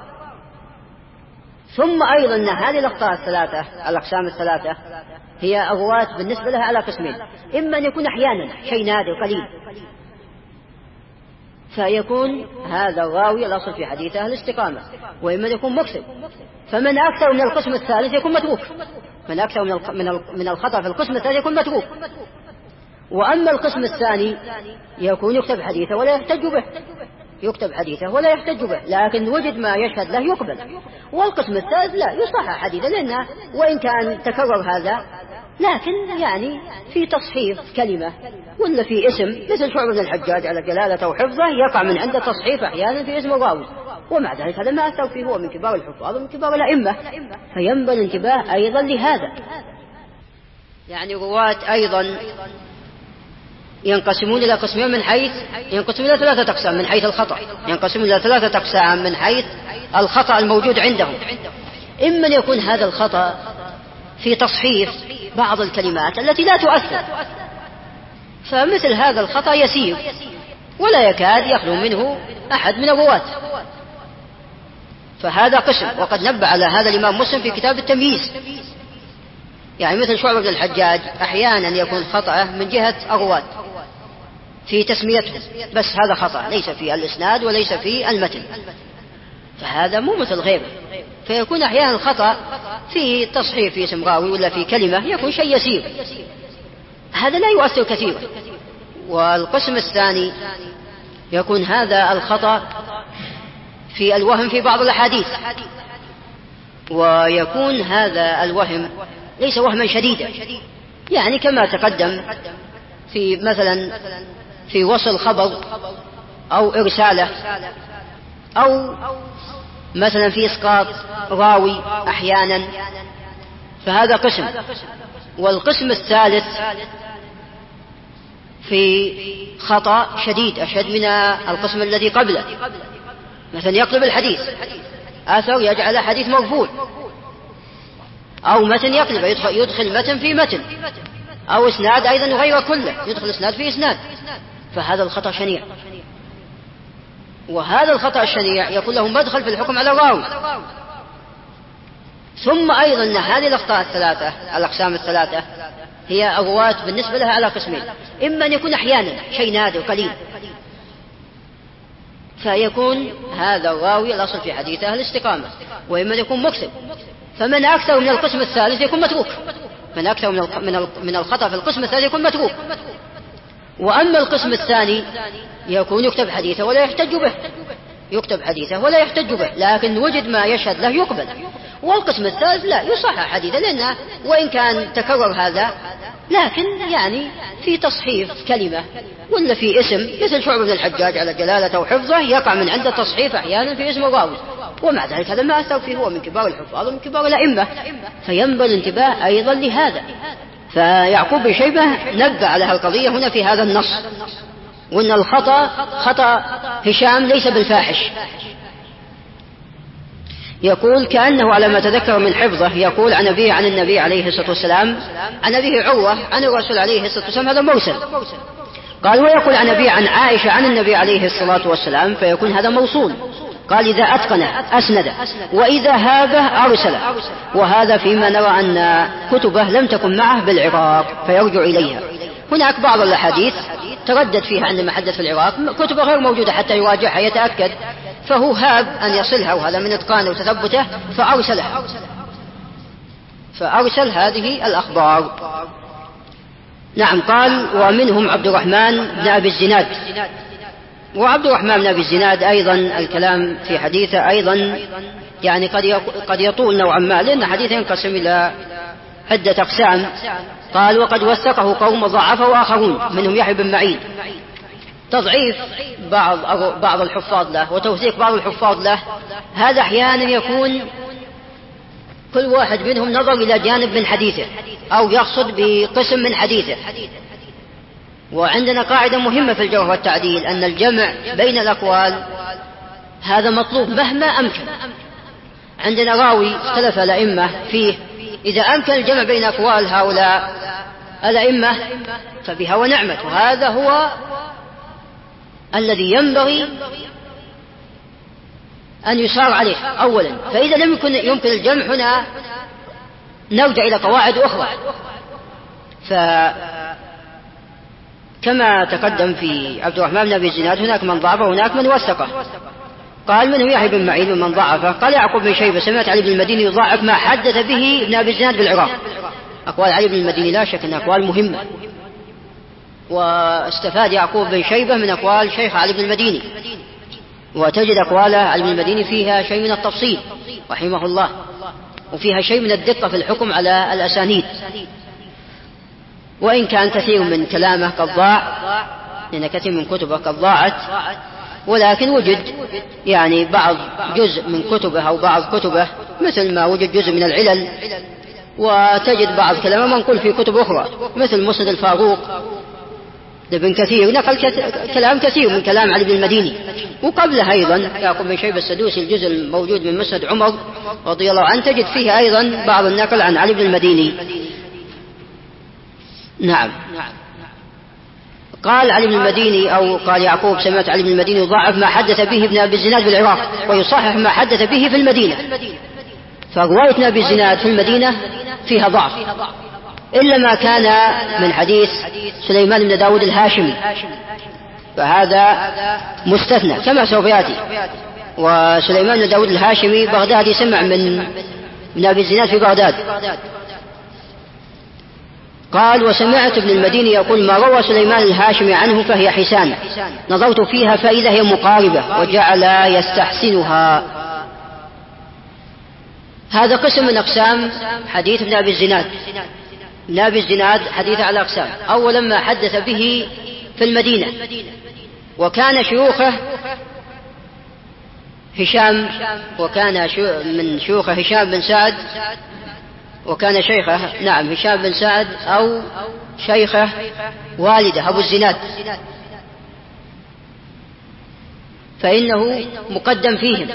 ثم أيضا أن هذه الأخطاء الثلاثة الأقسام الثلاثة هي الرواة بالنسبة لها على قسمين: إما أن يكون أحيانا شيء نادر قليل فيكون هذا الراوي الأصل في حديثه الاستقامة، وإما أن يكون مكثر، فمن أكثر من القسم الثالث يكون متروك، من أكثر من الخطأ في القسم الثالث يكون متروك. وأما القسم الثاني يكون يكتب حديثه ولا يحتج به، يكتب حديثه ولا يحتج به، لكن وجد ما يشهد له يقبل. والقسم الثالث لا يصحح حديثه، لأنه وإن كان تكرر هذا لكن يعني في تصحيف كلمة ولا في اسم، مثل شعبة بن الحجاج على جلالته وحفظه يقع من عنده تصحيف أحيانا في اسم الراوي، ومع ذلك هذا ما أثر فيه، هو من كبار الحفاظ ومن كبار الأئمة، فينبغي الانتباه أيضا لهذا. يعني رواة أيضا ينقسمون إلى قسمين من حيث ينقسمون إلى ثلاثة أقسام من حيث الخطأ، ينقسمون إلى ثلاثة أقسام من حيث الخطأ الموجود عندهم. إما أن يكون هذا الخطأ في تصحيف بعض الكلمات التي لا تؤثر، فمثل هذا الخطأ يسير ولا يكاد يخلو منه أحد من الرواة، فهذا قسم. وقد نبه على هذا الإمام مسلم في كتاب التمييز، يعني مثل شعبة بن الحجاج أحيانا يكون خطأه من جهة الرواة في تسميتهم، بس هذا خطأ ليس في الإسناد وليس في المتن، فهذا مو مثل غيره. فيكون أحيانا الخطأ في تصحيف في اسم راوي ولا في كلمة يكون شيء يسير، هذا لا يؤثر كثيرا. والقسم الثاني يكون هذا الخطأ في الوهم في بعض الأحاديث، ويكون هذا الوهم ليس وهما شديدا، يعني كما تقدم في مثلا في وصل خبر أو إرساله، أو مثلا في إسقاط راوي أحيانا، فهذا قسم. والقسم الثالث في خطأ شديد أشد من القسم الذي قبله، مثلا يقلب الحديث أثر يجعل حديث مرفوع، أو متن يقلب يدخل متن في متن، أو إسناد أيضا غير كله يدخل إسناد في إسناد، فهذا الخطأ شنيع. وهذا الخطأ الشنيع يكون له مدخل في الحكم على الراوي. ثم أيضا أن هذه الأخطاء الثلاثة الأقسام الثلاثة هي الرواة بالنسبة لها على قسمين: إما أن يكون أحيانا شيء نادر قليل فيكون هذا الراوي الأصل في حديثه الاستقامة، وإما أن يكون مكثر، فمن أكثر من القسم الثالث يكون متروك، من أكثر من الخطأ في القسم الثالث يكون متروك. وأما القسم الثاني يكون يكتب حديثه ولا يحتج به، يكتب حديثه ولا يحتج به، لكن وجد ما يشهد له يقبل. والقسم الثالث لا يصحح حديثه، لأنه وإن كان تكرر هذا لكن يعني في تصحيف كلمة ولا في اسم، مثل شعبة بن الحجاج على جلالته وحفظه يقع من عنده تصحيف أحيانا في اسم الراوي، ومع ذلك هذا ما أثر فيه، هو من كبار الحفاظ ومن كبار الأئمة، فينبغي الانتباه أيضا لهذا. فيعقوب بن شيبة نبه على القضية هنا في هذا النص، وأن الخطأ خطأ هشام ليس بالفاحش. يقول كأنه على ما تذكر من حفظه، يقول عن أبيه عن النبي عليه الصلاة والسلام، عن أبيه عروة عن الرسول عليه الصلاة والسلام، هذا مرسل. قال ويقول عن أبيه عن عائشة عن النبي عليه الصلاة والسلام، فيكون هذا موصول. قال إذا أتقن أسند، وإذا هابه أرسل، وهذا فيما نرى أن كتبه لم تكن معه بالعراق فيرجع إليها. هناك بعض الأحاديث تردد فيها عندما حدث في العراق، كتبه غير موجودة حتى يراجعها يتأكد، فهو هاب أن يصلها، وهذا من إتقانه وتثبته فأرسلها، فأرسل هذه الأخبار. نعم. قال ومنهم عبد الرحمن بن أبي الزناد وعبد الرحمن بن أبي الزناد أيضا الكلام في حديثه أيضا يعني قد قد يطول نوعا ما، لأن حديثه ينقسم إلى عدة أقسام. قال: وقد وثقه قوم ضعفه آخرون منهم يحيى بن معين. تضعيف بعض بعض الحفاظ له وتوثيق بعض الحفاظ له، هذا أحيانا يكون كل واحد منهم نظر إلى جانب من حديثه أو يقصد بقسم من حديثه. وعندنا قاعدة مهمة في الجرح والتعديل، أن الجمع بين الأقوال هذا مطلوب مهما أمكن. عندنا راوي اختلف الأئمة فيه، إذا أمكن الجمع بين أقوال هؤلاء الأئمة فبها ونعمت، وهذا هو الذي ينبغي أن يسار عليه أولا. فإذا لم يكن يمكن الجمع هنا نرجع إلى قواعد أخرى. فكما تقدم في عبد الرحمن بن أبي الزناد هناك من ضعفه وهناك من وثقه. قال: منه يحيى بن معين ومن ضعفه. قال يعقوب بن شيبة: سمعت علي بن المديني يضاعف ما حدث به ابن أبي الزناد بالعراق. أقوال علي بن المديني لا شك أنها أقوال مهمة، واستفاد يعقوب بن شيبة من أقوال شيخ علي بن المديني، وتجد أقوال علي بن المديني فيها شيء من التفصيل رحمه الله، وفيها شيء من الدقة في الحكم على الأسانيد، وإن كان كثير من كلامه قد ضاع، لأن كثير من كتبه قد ضاعت، ولكن وجد يعني بعض جزء من كتبه أو بعض كتبه، مثل ما وجد جزء من العلل، وتجد بعض كلامه منقول في كتب أخرى مثل مسند الفاروق لابن كثير، نقل كلام كثير من كلام علي بن المديني. وقبله أيضا يعقوب بن شيبة السدوسي الجزء الموجود من مسند عمر رضي الله عنه تجد فيه أيضا بعض النقل عن علي بن المديني. نعم. قال علي بن المديني أو قال يعقوب: سمعت علي بن المديني يضاعف ما حدث به ابن أبي الزناد بالعراق ويصحح ما حدث به في المدينة. فرواية ابن أبي الزناد في المدينة فيها ضعف، إلا ما كان من حديث سليمان بن داود الهاشمي، فهذا مستثنى كما سوف يأتي. وسليمان بن داود الهاشمي بغدادي سمع من ابن أبي الزناد في بغداد. قال: وسمعت ابن المديني يقول: ما روى سليمان الهاشمي عنه فهي حسان، نظرت فيها فإذا هي مقاربة، وجعل يستحسنها. هذا قسم من أقسام حديث ابن أبي الزناد. ابن أبي الزناد حديث على أقسام: أولا ما حدث به في المدينة، وكان شيوخه هشام، وكان من شيوخه هشام بن سعد، وكان شيخه نعم هشام بن سعد أو شيخه والده أبو الزناد، فإنه مقدم فيهم،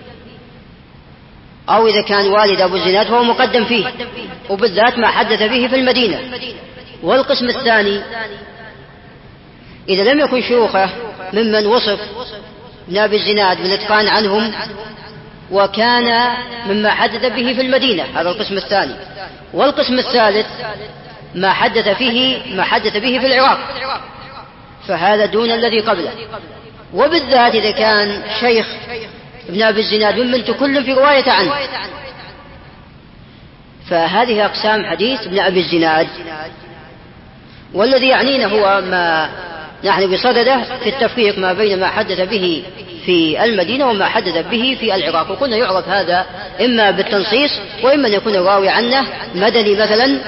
أو إذا كان والد أبو الزناد فهو مقدم فيه، وبالذات ما حدث به في المدينة. والقسم الثاني إذا لم يكن شيوخه ممن وصف ابن أبي الزناد بالإتقان عنهم، وكان مما حدث به في المدينة، هذا القسم الثاني. والقسم الثالث ما حدث فيه ما حدث به في العراق، فهذا دون الذي قبله. وبالذات إذا كان شيخ ابن أبي الزناد ممن تكلم في رواية عنه، فهذه أقسام حديث ابن أبي الزناد. والذي يعنينا هو ما نحن بصدده في التفريق ما بين ما حدث به في المدينة وما حدث به في العراق. وقلنا يعرف هذا إما بالتنصيص، وإما أن يكون الراوي عنه مدني مثلا،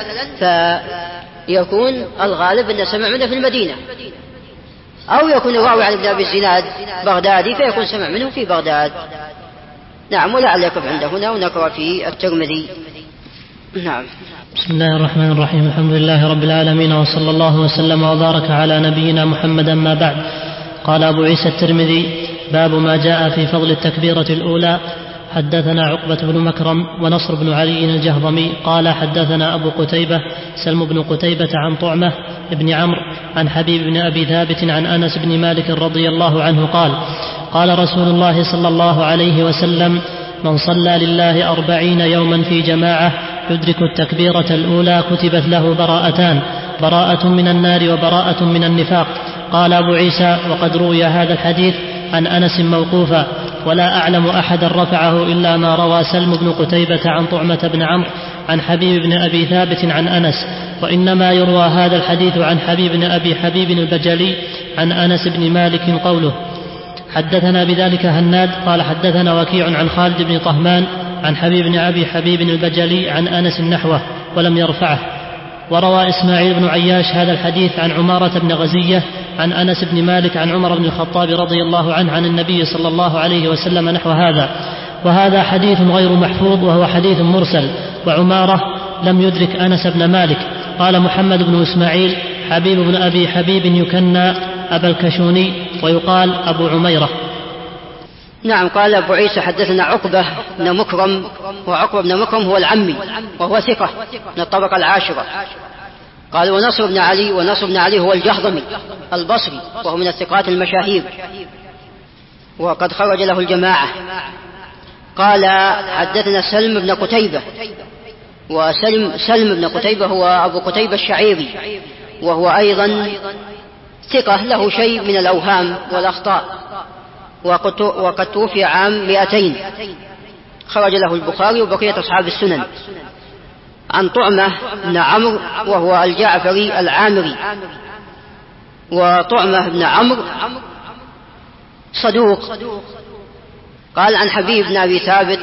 فيكون الغالب أن سمع منه في المدينة، أو يكون الراوي عن ابن أبي الزناد بغدادي فيكون سمع منه في بغداد. نعم. ولعل يقف عند هنا ونقرأ في الترمذي. نعم. بسم الله الرحمن الرحيم. الحمد لله رب العالمين، وصلى الله وسلم وبارك على نبينا محمد. أما بعد، قال أبو عيسى الترمذي: باب ما جاء في فضل التكبيرة الأولى. حدثنا عقبة بن مكرم ونصر بن علي الجهضمي قال: حدثنا أبو قتيبة سلم بن قتيبة عن طعمة بن عمرو عن حبيب بن أبي ثابت عن أنس بن مالك رضي الله عنه قال: قال رسول الله صلى الله عليه وسلم: من صلى لله أربعين يوما في جماعة يدرك التكبيرة الأولى كتبت له براءتان، براءة من النار وبراءة من النفاق. قال أبو عيسى: وقد روي هذا الحديث عن أنس موقوفا، ولا أعلم أحدا رفعه إلا ما روى سلم بن قتيبة عن طعمة بن عمرو عن حبيب بن أبي ثابت عن أنس، وإنما يروى هذا الحديث عن حبيب بن أبي حبيب البجلي عن أنس بن مالك قوله: حدثنا بذلك هناد قال حدثنا وكيع عن خالد بن طهمان عن حبيب بن أبي حبيب البجلي عن أنس نحوه ولم يرفعه. وروى إسماعيل بن عياش هذا الحديث عن عمارة بن غزية عن أنس بن مالك عن عمر بن الخطاب رضي الله عنه عن النبي صلى الله عليه وسلم نحو هذا، وهذا حديث غير محفوظ وهو حديث مرسل. وعمارة لم يدرك أنس بن مالك. قال محمد بن إسماعيل حبيب بن أبي حبيب يكنى أبا الكشوني ويقال أبو عميرة. نعم. قال أبو عيسى حدثنا عقبة بن مكرم، وعقبة بن مكرم هو العمي وهو ثقة من الطبقة العاشرة. قال ونصر بن علي، ونصر بن علي هو الجهضمي البصري وهو من الثقات المشاهير وقد خرج له الجماعة. قال حدثنا سلم بن قتيبة، وسلم سلم بن قتيبة هو أبو قتيبة الشعيري وهو أيضا ثقة له شيء من الأوهام والأخطاء، وقد توفي عام مئتين، خرج له البخاري وبقية أصحاب السنن. عن طعمة بن عمرو وهو الجعفري العامري، وطعمة بن عمرو صدوق. قال عن حبيب بن أبي ثابت،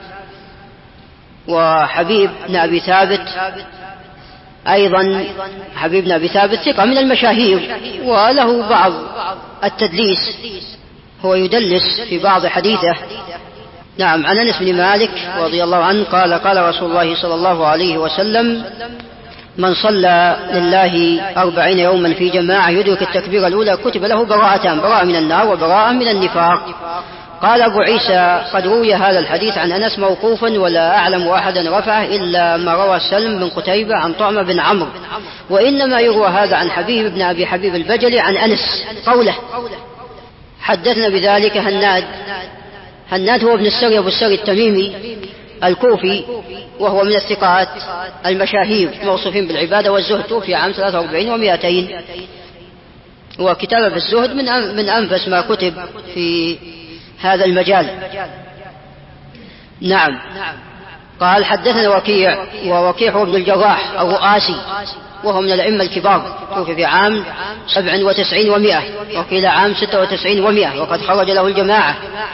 وحبيب بن أبي ثابت أيضا حبيب بن أبي ثابت ثقة من المشاهير وله بعض التدليس، هو يدلس في بعض حديثه. نعم. عن أنس بن مالك رضي الله عنه قال قال رسول الله صلى الله عليه وسلم من صلى لله أربعين يوما في جماعة يدرك التكبير الأولى كتب له براءتان، براءة من النار وبراءة من النفاق. قال أبو عيسى قد روي هذا الحديث عن أنس موقوفا ولا أعلم أحدا رفعه إلا ما روى سلم بن قتيبة عن طعمة بن عمرو، وإنما يروى هذا عن حبيب بن أبي حبيب البجلي عن أنس قوله. حدثنا بذلك هناد، هناد هو ابن السري أبو السري التميمي الكوفي وهو من الثقات المشاهير موصوفين بالعبادة والزهد، توفي عام ثلاثة وأربعين ومئتين، وكتابه في الزهد من من أنفس ما كتب في هذا المجال. نعم. قال حدثنا وكيع، ووكيع هو ابن الجراح الرؤاسي وهو من الأئمة الكبار، توفي في عام سبع وتسعين ومئة، وقيل عام ستة وتسعين ومئة، وقد خرج له الجماعة.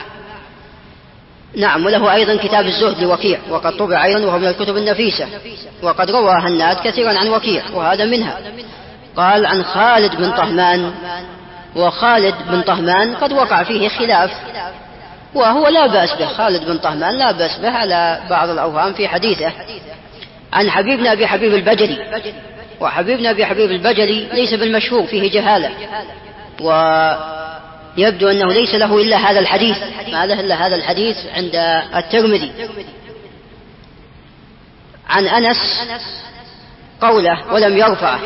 نعم. وله أيضا كتاب الزهد لوكيع وقد طبع أيضا وهو من الكتب النفيسة، وقد روى هناد كثيرا عن وكيع وهذا منها. قال عن خالد بن طهمان، وخالد بن طهمان قد وقع فيه خلاف وهو لا بأس به، خالد بن طهمان لا بأس به على بعض الأوهام في حديثه. عن حبيب بن أبي حبيب البجلي، وحبيب بن أبي حبيب البجلي ليس بالمشهور، فيه جهالة، ويبدو أنه ليس له إلا هذا الحديث، ما له إلا هذا الحديث عند الترمذي. عن أنس قوله ولم يرفعه،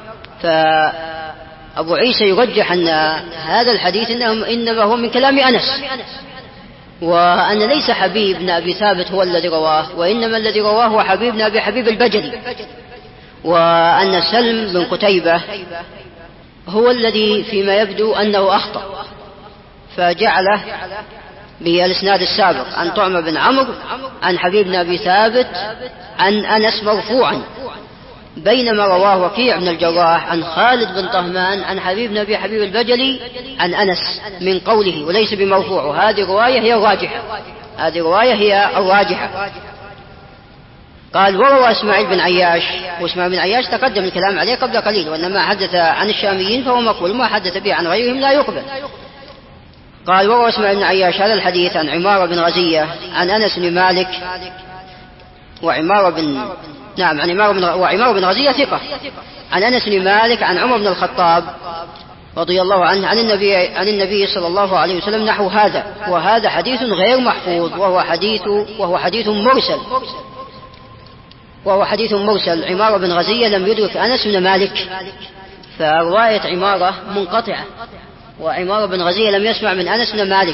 فأبو عيسى يرجح أن هذا الحديث إنما هو من كلام أنس، وأن ليس حبيب بن أبي ثابت هو الذي رواه، وإنما الذي رواه هو حبيب بن أبي حبيب البجلي، وأن سلم بن قتيبة هو الذي فيما يبدو أنه أخطأ فجعله بالإسناد السابق عن طعمة بن عمرو عن حبيب بن أبي ثابت عن أنس مرفوعا، بينما رواه وكيع بن الجراح عن خالد بن طهمان عن حبيب بن أبي حبيب البجلي عن أنس من قوله وليس بمرفوع، وهذه رواية هي الراجحة، هذه رواية هي الراجحة. قال وروى إسماعيل بن عياش، وإسماعيل بن عياش تقدم الكلام عليه قبل قليل، وإنما حدث عن الشاميين فهو مقبول، ما حدث به عن غيرهم لا يقبل. قال وروى إسماعيل بن عياش هذا الحديث عن عمارة بن غزية عن أنس بن مالك، وعمارة بن نعم عن عمارة بن وعمارة بن غزية ثقة، عن أنس بن مالك عن عمر بن الخطاب رضي الله عنه عن النبي عن النبي صلى الله عليه وسلم نحو هذا، وهذا حديث غير محفوظ وهو حديث وهو حديث مرسل وهو حديث مرسل. عمارة بن غزية لم يدرك أنس بن مالك، فرواية عمارة منقطعة، وعمارة بن غزية لم يسمع من أنس بن مالك،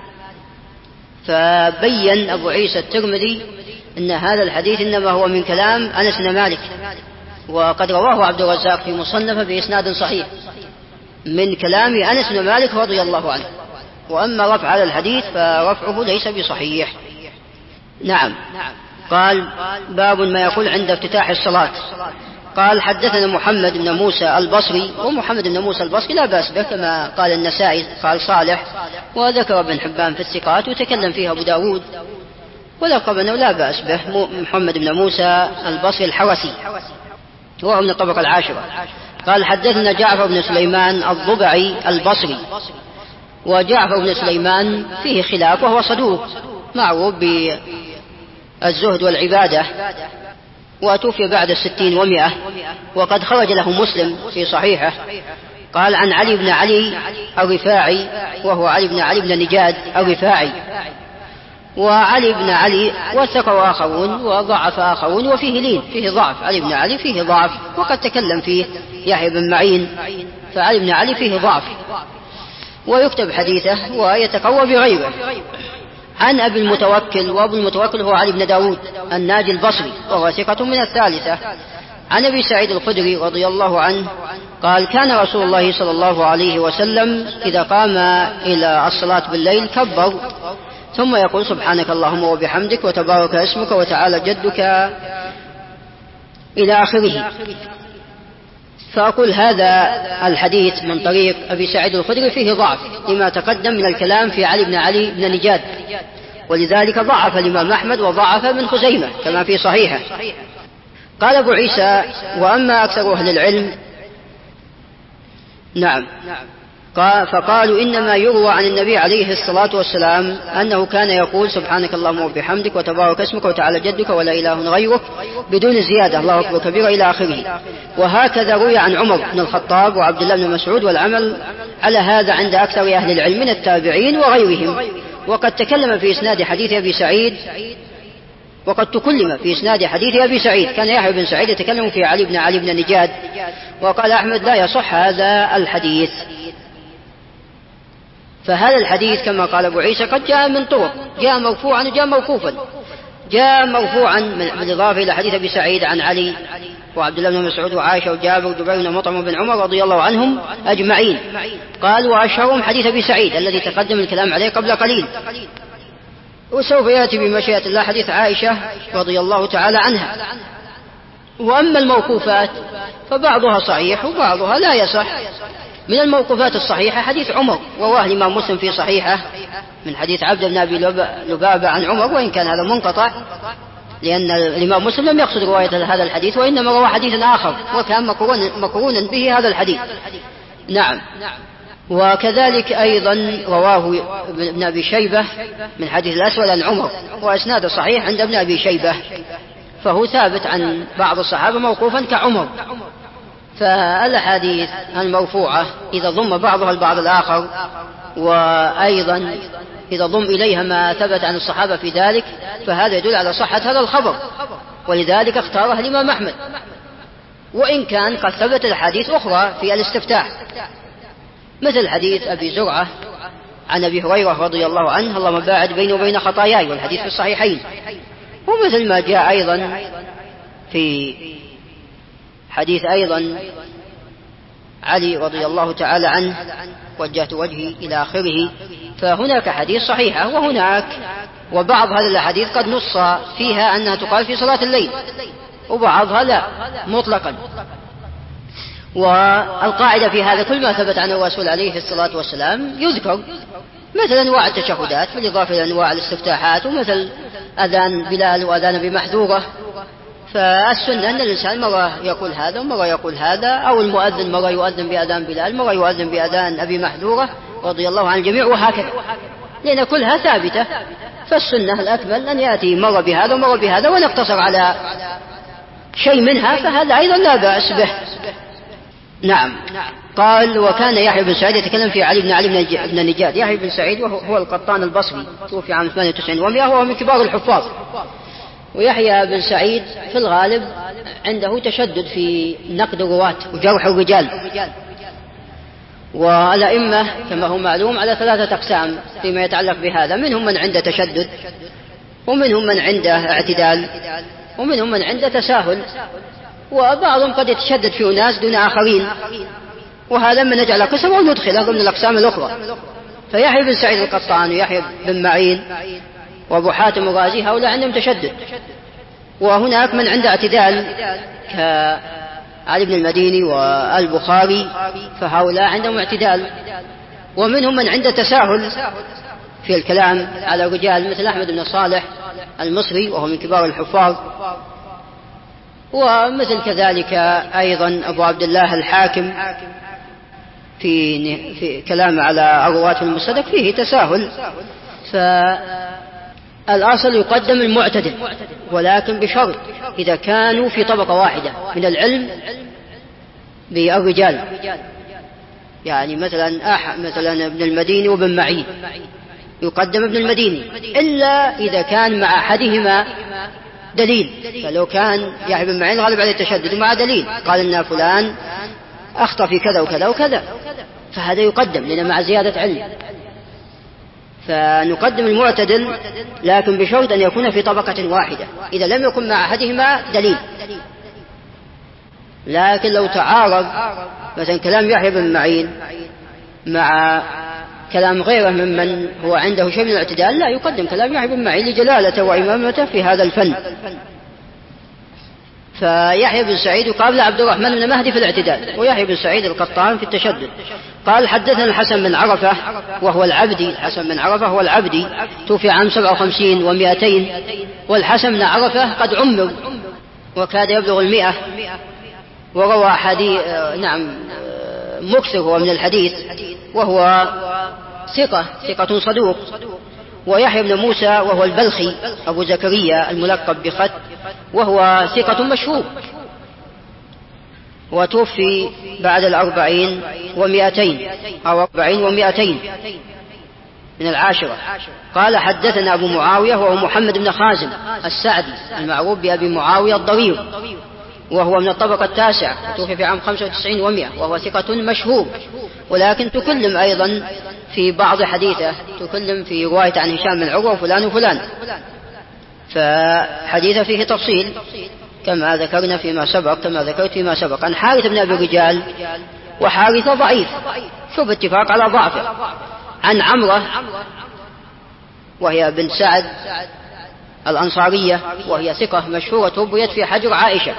فبين أبو عيسى الترمذي أن هذا الحديث إنما هو من كلام أنس بن مالك، وقد رواه عبد الرزاق في مصنفه بإسناد صحيح من كلام أنس بن مالك رضي الله عنه. وأما رفع هذا الحديث فرفعه ليس بصحيح. نعم. قال باب ما يقول عند افتتاح الصلاة. قال حدثنا محمد بن موسى البصري، ومحمد بن موسى البصري لا بأس به كما قال النسائي قال صالح، وذكر ابن حبان في الثقات وتكلم فيها أبو داود ولقب أنه لا بأس به. محمد بن موسى البصري الحوسي وهو من الطبقة العاشرة. قال حدثنا جعفر بن سليمان الضبعي البصري، وجعفر بن سليمان فيه خلاف وهو صدوق معروف بالزهد والعبادة، وتوفي بعد الستين ومئة، وقد خرج له مسلم في صحيحه. قال عن علي بن علي الرفاعي، وهو علي بن علي بن نجاد الرفاعي، وعلي بن علي وثقه آخرون وضعف آخرون وفيه لين، فيه ضعف. علي بن علي فيه ضعف، وقد تكلم فيه يحيى بن معين، فعلي بن علي فيه ضعف ويكتب حديثه ويتقوى بغيره. عن أبي المتوكل، وأبو المتوكل هو علي بن داود الناجي البصري وهو ثقة من الثالثة. عن أبي سعيد الخدري رضي الله عنه قال كان رسول الله صلى الله عليه وسلم إذا قام إلى الصلاة بالليل كبر ثم يقول سبحانك اللهم وبحمدك وتبارك اسمك وتعالى جدك إلى آخره. فأقول هذا الحديث من طريق أبي سعيد الخدري فيه ضعف لما تقدم من الكلام في علي بن علي بن نجاد، ولذلك ضعف الإمام أحمد وضعف ابن خزيمة كما في صحيحه. قال أبو عيسى وأما أكثر أهل العلم نعم فقالوا إنما يروى عن النبي عليه الصلاة والسلام أنه كان يقول سبحانك اللهم وبحمدك وتبارك اسمك وتعالى جدك ولا إله غيرك بدون زيادة الله أكبر كبيرا إلى آخره. وهكذا روي عن عمر بن الخطاب وعبد الله بن مسعود، والعمل على هذا عند أكثر أهل العلم من التابعين وغيرهم. وقد تكلم في إسناد حديث أبي سعيد وقد تكلم في إسناد حديث أبي سعيد كان يحيى بن سعيد يتكلم في علي بن علي بن نجاد، وقال أحمد لا يصح هذا الحديث. فهذا الحديث كما قال أبو عيسى قد جاء من طرق، جاء مرفوعا وجاء موقوفا. جاء مرفوعا بالإضافة إلى حديث أبي سعيد عن علي وعبد الله بن مسعود وعائشة وجابر وجبير بن مطعم بن عمر رضي الله عنهم أجمعين. قال وأشهرهم حديث أبي سعيد الذي تقدم الكلام عليه قبل قليل، وسوف يأتي بمشيئة الله حديث عائشة رضي الله تعالى عنها. وأما الموقوفات فبعضها صحيح وبعضها لا يصح. من الموقوفات الصحيحة حديث عمر، ورواه الإمام مسلم في صحيحه من حديث عبد بن أبي لبابة عن عمر، وإن كان هذا منقطع لأن الإمام مسلم لم يقصد رواية هذا الحديث، وإنما روى حديثا آخر وكان مقرونا به هذا الحديث. نعم. وكذلك أيضا رواه ابن أبي شيبة من حديث الأسود عن عمر، وإسناد صحيح عند ابن أبي شيبة، فهو ثابت عن بعض الصحابة موقوفا كعمر. فالأحاديث المرفوعة إذا ضم بعضها البعض الآخر، وأيضا إذا ضم إليها ما ثبت عن الصحابة في ذلك، فهذا يدل على صحة هذا الخبر، ولذلك اختاره الإمام أحمد. وإن كان قد ثبت الحديث أخرى في الاستفتاح مثل حديث أبي زرعة عن أبي هريرة رضي الله عنه اللهم باعد بيني وبين خطاياي، والحديث في الصحيحين. ومثل ما جاء أيضا في حديث أيضا علي رضي الله تعالى عنه وجهت وجهي إلى آخره. فهناك حديث صحيحة وهناك وبعض هذه الأحاديث قد نص فيها أنها تقال في صلاة الليل وبعضها لا مطلقا. والقاعدة في هذا كل ما ثبت عن الرسول عليه الصلاة والسلام يذكر، مثل أنواع التشهدات بالإضافة إلى أنواع الاستفتاحات، ومثل أذان بلال وأذان بمحذورة. فالسنة أن الإنسان مرة يقول هذا ومرة يقول هذا، أو المؤذن مرة يؤذن بأذان بلال مرة يؤذن بأذان أبي محذورة رضي الله عن الجميع، وهكذا، لأن كلها ثابتة. فالسنة الأكمل أن يأتي مرة بهذا ومرة بهذا ونقتصر على شيء منها، فهذا أيضا لا بأس به. نعم. قال وكان يحيى بن سعيد يتكلم في علي بن علي بن نجاد. يحيى بن سعيد وهو القطان البصري توفي عام ثمانية وتسعين ومئة، وهو من كبار الحفاظ. ويحيى بن سعيد في الغالب عنده تشدد في نقد الرواة وجرح الرجال. والأئمة كما هو معلوم على ثلاثة أقسام فيما يتعلق بهذا، منهم من عنده تشدد، ومنهم من عنده اعتدال، ومنهم من عنده تساهل، وبعضهم قد يتشدد في أناس دون آخرين، وهذا من نجعل قسم وندخله ضمن الأقسام الأخرى. فيحيى بن سعيد القطان ويحيى بن معين وأبو حاتم الرازي هؤلاء عندهم تشدد، وهناك من عنده اعتدال علي بن المديني والبخاري فهؤلاء عندهم اعتدال، ومنهم من عنده تساهل في الكلام على الرجال مثل أحمد بن صالح المصري وهو من كبار الحفاظ، ومثل كذلك أيضا أبو عبد الله الحاكم في, في كلام على الرواة في المصدق فيه تساهل. فالأصل يقدم المعتدل، ولكن بشرط إذا كانوا في طبقة واحدة من العلم بالرجال، يعني مثلا أح مثلا ابن المديني وابن معين يقدم ابن المديني، إلا إذا كان مع أحدهما دليل. فلو كان يحيى بن معين غالب عليه التشدد مع دليل قال إن فلان أخطأ في كذا وكذا وكذا، فهذا يقدم لأن مع زيادة علم. فنقدم المعتدل لكن بشرط أن يكون في طبقة واحدة إذا لم يكن مع أحدهما دليل. لكن لو تعارض مثلا كلام يحيى بن معين مع كلام غيره ممن هو عنده شيء من الاعتدال، لا يقدم كلام يحيى بن معين لجلالته وإمامته في هذا الفن. فيحيى بن سعيد قابل عبد الرحمن بن مهدي في الاعتدال، ويحيى بن سعيد القطان في التشدد. قال حدثنا الحسن بن عرفة وهو العبدي، الحسن بن عرفة هو العبدي توفي عام سبعة وخمسين ومئتين، والحسن بن عرفة قد عمر وكاد يبلغ المئة، وروى حديث نعم مكثر هو من الحديث، وهو ثقة ثقة صدوق. ويحيى بن موسى وهو البلخي أبو زكريا الملقب بخت، وهو ثقة مشهور، وتوفي بعد الأربعين ومئتين أو أربعين ومئتين من العاشرة. قال حدثنا أبو معاوية وهو محمد بن خازم السعدي المعروف بأبي معاوية الضرير، وهو من الطبقة التاسعة، وتوفي في عام خمسة وتسعين ومئة، وهو ثقة مشهور، ولكن تكلم أيضا في بعض حديثه، تكلم في رواية عن هشام بن عروة وفلان وفلان، فحديثه فيه تفصيل كما ذكرنا فيما سبق كما ذكرت فيما سبق عن حارث بن أبي رجال، وحارث ضعيف شوف اتفاق على ضعفه. عن عمرة وهي بن سعد الأنصارية، وهي ثقة مشهورة توفيت في حجر عائشة.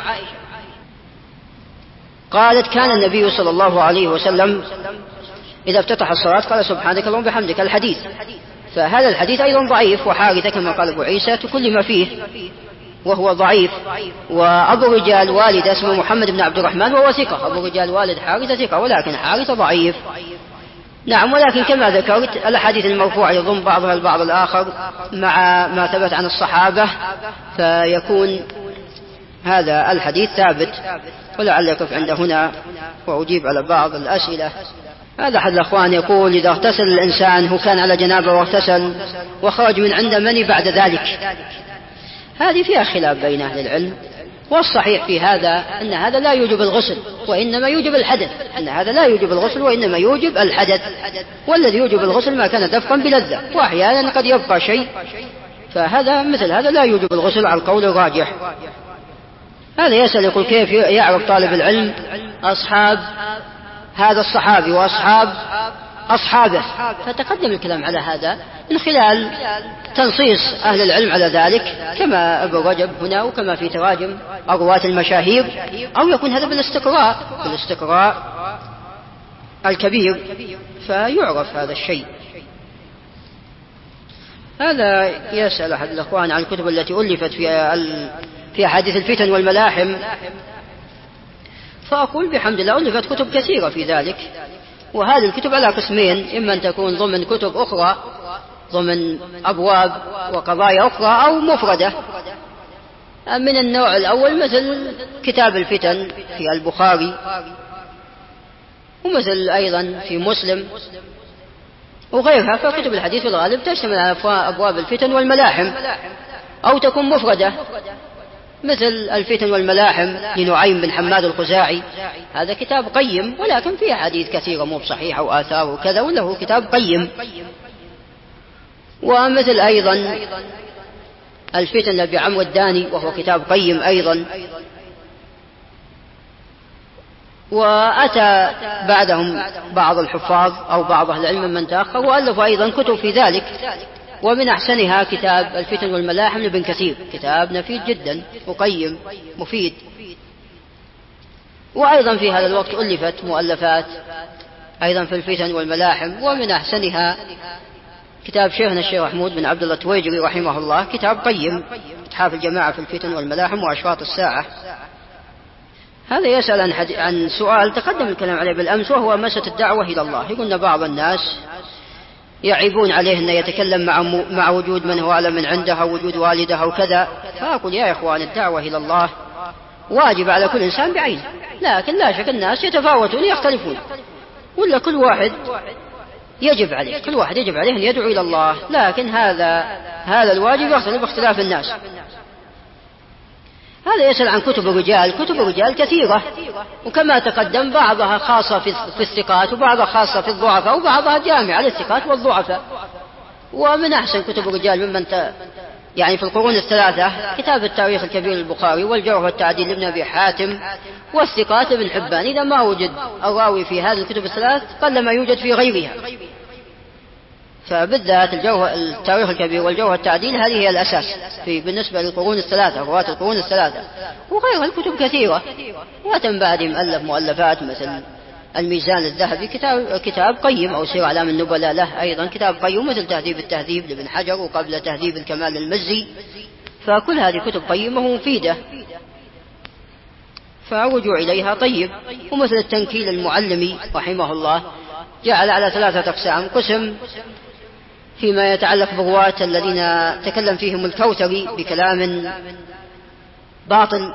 قالت كان النبي صلى الله عليه وسلم إذا افتتح الصلاة قال سبحانك اللهم وبحمدك الحديث. فهذا الحديث أيضا ضعيف، وحارثة كما قال أبو عيسى تكلم فيه وهو ضعيف. وأبو رجال والد اسمه محمد بن عبد الرحمن وهو ثقة، أبو رجال والد حارثة ثقة، ولكن حارثة ضعيف. نعم، ولكن كما ذكرت الأحاديث المرفوعة يضم بعضها البعض الآخر مع ما ثبت عن الصحابة، فيكون هذا الحديث ثابت. ولعل يقف عند هنا وأجيب على بعض الأسئلة. هذا أحد الأخوان يقول إذا اغتسل الإنسان هو كان على جنابه واغتسل وخرج من عند مني بعد ذلك، هذه فيها خلاف بين أهل العلم، والصحيح في هذا أن هذا لا يوجب الغسل وإنما يوجب الحدث، أن هذا لا يوجب الغسل وإنما يوجب الحدث، والذي يوجب الغسل ما كان دفقا بلذة، وأحيانا قد يبقى شيء، فهذا مثل هذا لا يوجب الغسل على القول الراجح. هذا يسأل يقول كيف يعرف طالب العلم أصحاب هذا الصحابي وأصحاب أصحابه؟ فتقدم الكلام على هذا من خلال تنصيص أهل العلم على ذلك كما ابن رجب هنا وكما في تراجم الرواة المشاهير، أو يكون هذا بالاستقراء بالاستقراء الكبير فيعرف هذا الشيء. هذا يسأل أحد الأخوان عن الكتب التي ألفت في في أحاديث الفتن والملاحم، فأقول بحمد الله ألفت كتب كثيرة في ذلك، وهذه الكتب على قسمين، إما أن تكون ضمن كتب أخرى ضمن أبواب وقضايا أخرى أو مفردة. من النوع الأول مثل كتاب الفتن في البخاري، ومثل أيضا في مسلم وغيرها. فكتب الحديث في الغالب تشتمل على أبواب الفتن والملاحم، أو تكون مفردة مثل الفتن والملاحم لنعيم بن حماد الخزاعي، هذا كتاب قيم ولكن فيه حديث كثيرة مو بصحيحة وآثار وكذا، وله كتاب قيم. ومثل أيضا الفتن لأبي عمرو الداني وهو كتاب قيم أيضا. وأتى بعدهم بعض الحفاظ أو بعض أهل العلم من تأخر وألفوا أيضا كتب في ذلك، ومن أحسنها كتاب الفتن والملاحم لابن كثير، كتاب نفيد جدا وقيم مفيد. وأيضا في هذا الوقت ألفت مؤلفات أيضا في الفتن والملاحم، ومن أحسنها كتاب شيخنا الشيخ محمود بن عبد الله التويجري رحمه الله، كتاب قيم، إتحاف الجماعة في الفتن والملاحم وأشراط الساعة. هذا يسأل عن, حد... عن سؤال تقدم الكلام عليه بالأمس، وهو مسألة الدعوة إلى الله. يقولنا بعض الناس يعيبون عليه أن يتكلم مع, م... مع وجود من هو أعلم من عنده أو وجود والده أو كذا. فأقول يا إخوان الدعوة إلى الله واجب على كل إنسان بعينه، لكن لا شك الناس يتفاوتون يختلفون، ولا كل واحد يجب عليه كل واحد يجب عليه أن يدعو إلى الله، لكن هذا هذا الواجب يختلف باختلاف الناس. هذا يسأل عن كتب الرجال. كتب الرجال كثيرة، وكما تقدم بعضها خاصة في الثقات وبعضها خاصة في الضعفاء وبعضها جامعة للثقات والضعفاء. ومن أحسن كتب الرجال ممن ت... يعني في القرون الثلاثة كتاب التاريخ الكبير للبخاري، والجرح والتعديل لابن أبي حاتم، والثقات ابن حبان. إذا ما وجد الراوي في هذه الكتب الثلاث قل ما يوجد في غيرها، فبالذات الجوهر التاريخ الكبير والجوهر التعديل هذه هي الأساس في بالنسبة للقرون الثلاثة، رواة القرون الثلاثة. وغيرها الكتب كثيرة، وتنبادي مؤلف مؤلفات مثل الميزان الذهبي، كتاب كتاب قيم، أو سير أعلام النبلاء له أيضا كتاب قيم، مثل تهذيب التهذيب لابن حجر، وقبل تهذيب الكمال للمزي. فكل هذه كتب قيمة ومفيدة، فالرجوع إليها طيب. ومثل التنكيل المعلمي رحمه الله جعل على ثلاثة أقسام: قسم فيما يتعلق بالرواة الذين تكلم فيهم الكوثري بكلام باطل،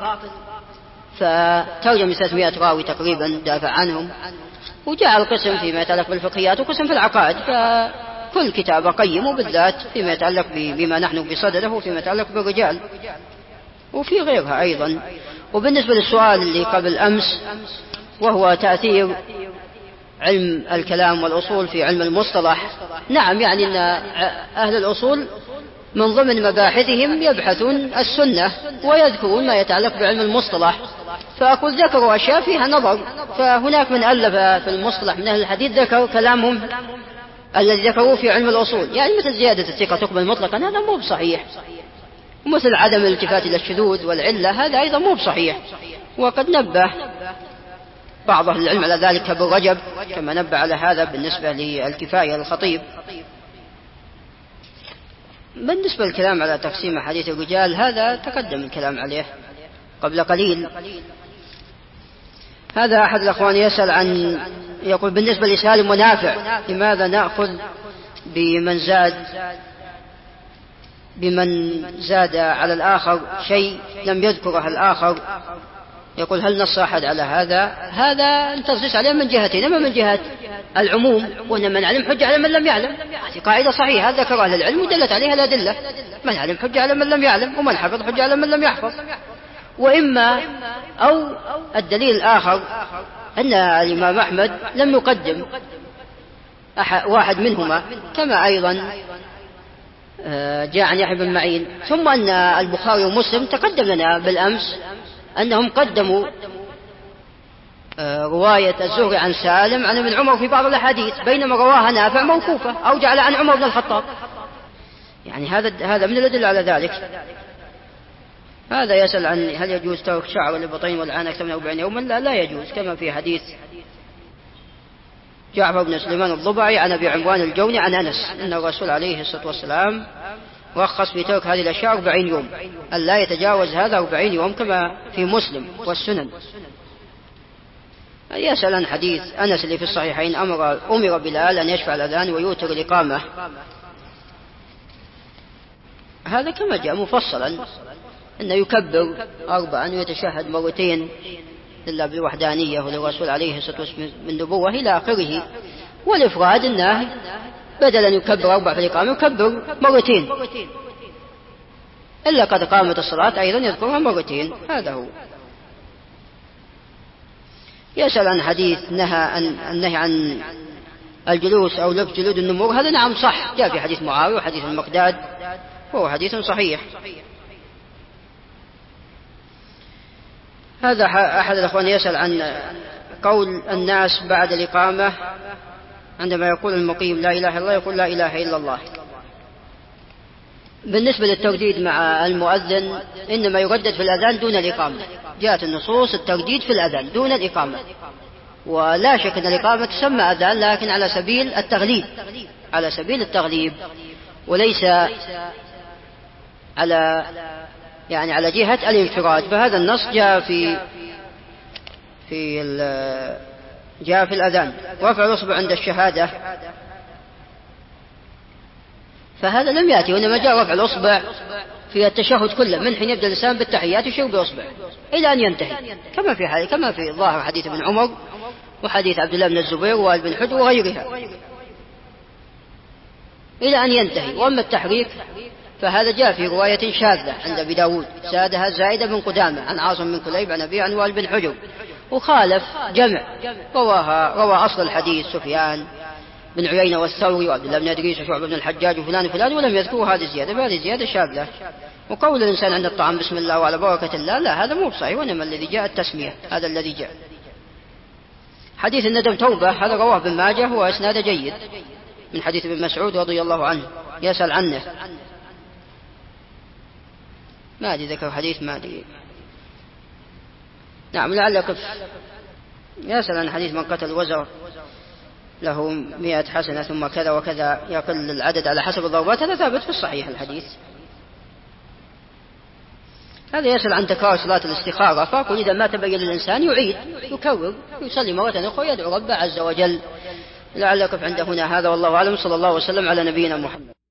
فترجم ثلاثمائة راوي تقريبا دافع عنهم، وجعل قسم فيما يتعلق بالفقهيات وقسم في العقائد. فكل كتاب قيم، وبالذات فيما يتعلق بما نحن بصدده وفيما يتعلق بالرجال، وفي غيرها أيضا. وبالنسبة للسؤال اللي قبل أمس، وهو تأثير علم الكلام والأصول في علم المصطلح، نعم، يعني أن أهل الأصول من ضمن مباحثهم يبحثون السنة ويذكرون ما يتعلق بعلم المصطلح. فأقول ذكروا أشياء فيها نظر، فهناك من ألف في المصطلح من أهل الحديث ذكروا كلامهم الذي ذكروه في علم الأصول، يعني مثل زيادة الثقة تقبل مطلقا، هذا مو بصحيح، ومثل عدم الالتفات إلى الشذوذ والعلة، هذا أيضا مو بصحيح. وقد نبه بعض أهل العلم على ذلك ابن رجب، كما نبه على هذا بالنسبة للكفاية للخطيب. بالنسبة للكلام على تقسيم حديث الرجال، هذا تقدم الكلام عليه قبل قليل. هذا أحد الأخوان يسأل عن، يقول بالنسبة لسالم ونافع لماذا نأخذ بمن زاد بمن زاد على الآخر شيء لم يذكره الآخر؟ يقول هل نص أحد على هذا؟ هذا أنت تنص عليه من جهتين: أما من جهة العموم، وأن من علم حجة على من لم يعلم، هذه قاعدة صحيحة ذكر أهل العلم ودلت عليها الأدلة: من علم حجة على من لم يعلم، ومن حفظ حجة على من لم يحفظ. وإما أو الدليل الآخر أن الإمام أحمد لم يقدم واحد منهما، كما أيضا جاء عن يحيى بن معين. ثم أن البخاري ومسلم تقدم لنا بالأمس أنهم قدموا رواية الزهري عن سالم عن ابن عمر في بعض الأحاديث، بينما رواها نافع موقوفة أو جعل عن عمر بن الخطاب. يعني هذا هذا من الأدلة على ذلك. هذا يسأل عن هل يجوز ترك شعر الإبطين والعانة أكثر من أربعين يوما؟ لا لا يجوز، كما في حديث جعفر بن سليمان الضبعي عن أبي عمران الجوني عن أنس أن الرسول عليه الصلاة والسلام رخص في ترك هذه الأشياء أربعين يوم، أن لا يتجاوز هذا أربعين يوم، كما في مسلم والسنن. يسأل عن حديث أنس اللي في الصحيحين: أمر أمر بلال أن يشفع الأذان ويوتر الإقامة. هذا كما جاء مفصلا أنه يكبر أربعا ويتشهد مرتين لله بالوحدانية وللرسول عليه الصلاة والسلام من نبوة إلى آخره. والإفراد أنه بدل أن يكبر أربع في الإقامة يكبر مرتين، إلا قد قامت الصلاة أيضا يذكرها مرتين. هذا هو. يسأل عن حديث نهى عن النهي عن الجلوس أو لبس جلود النمور. هذا نعم صح، جاء في حديث معاوية وحديث المقداد، وهو حديث صحيح. هذا أحد الأخوان يسأل عن قول الناس بعد الإقامة عندما يقول المقيم لا إله إلا الله يقول لا إله إلا الله. بالنسبة للترديد مع المؤذن إنما يردد في الأذان دون الإقامة. جاءت النصوص الترديد في الأذان دون الإقامة، ولا شك أن الإقامة تسمى أذان لكن على سبيل التغليب، على سبيل التغليب وليس على يعني على جهة الانفراد. فهذا النص جاء في في جاء في الأذان. رفع الأصبع عند الشهادة فهذا لم يأتي، وإنما جاء رفع الأصبع في التشهد كله من حين يبدأ الإنسان بالتحيات يشير بأصبع إلى أن ينتهي، كما في حديث كما في ظاهر حديث ابن عمر وحديث عبد الله بن الزبير وآل بن حجر وغيرها إلى أن ينتهي. وأما التحريك فهذا جاء في رواية شاذة عند أبي داود سادها زائدة بن قدامة عن عاصم بن كليب عن أبي عن وائل بن حجر، وخالف جمع رواها روى أصل الحديث سفيان بن عيينة والثوري وعبد الله بن إدريس وشعبة بن الحجاج وفلان وفلان ولم يذكروا هذه الزيادة، فهذه زيادة شاذة. وقول الإنسان عند الطعام بسم الله وعلى بركة الله لا، هذا مو صحيح، وإنما الذي جاء التسمية، هذا الذي جاء. حديث الندم توبة هذا رواه ابن ماجه وإسناده جيد من حديث ابن مسعود رضي الله عنه يسأل عنه، ما أدري ذكر حديث ما أدري، نعم لعلك يسأل عن حديث من قتل وزر له مئة حسنة ثم كذا وكذا يقل العدد على حسب الضربات، هذا ثابت في الصحيح الحديث. هذا يسأل عن تكرار صلاة الاستخارة، فأقول إذا ما تبين للإنسان يعيد يكرر يصلي مرة أخرى يدعو ربه عز وجل. لعلك عند هنا هذا والله أعلم. صلى الله وسلم على نبينا محمد.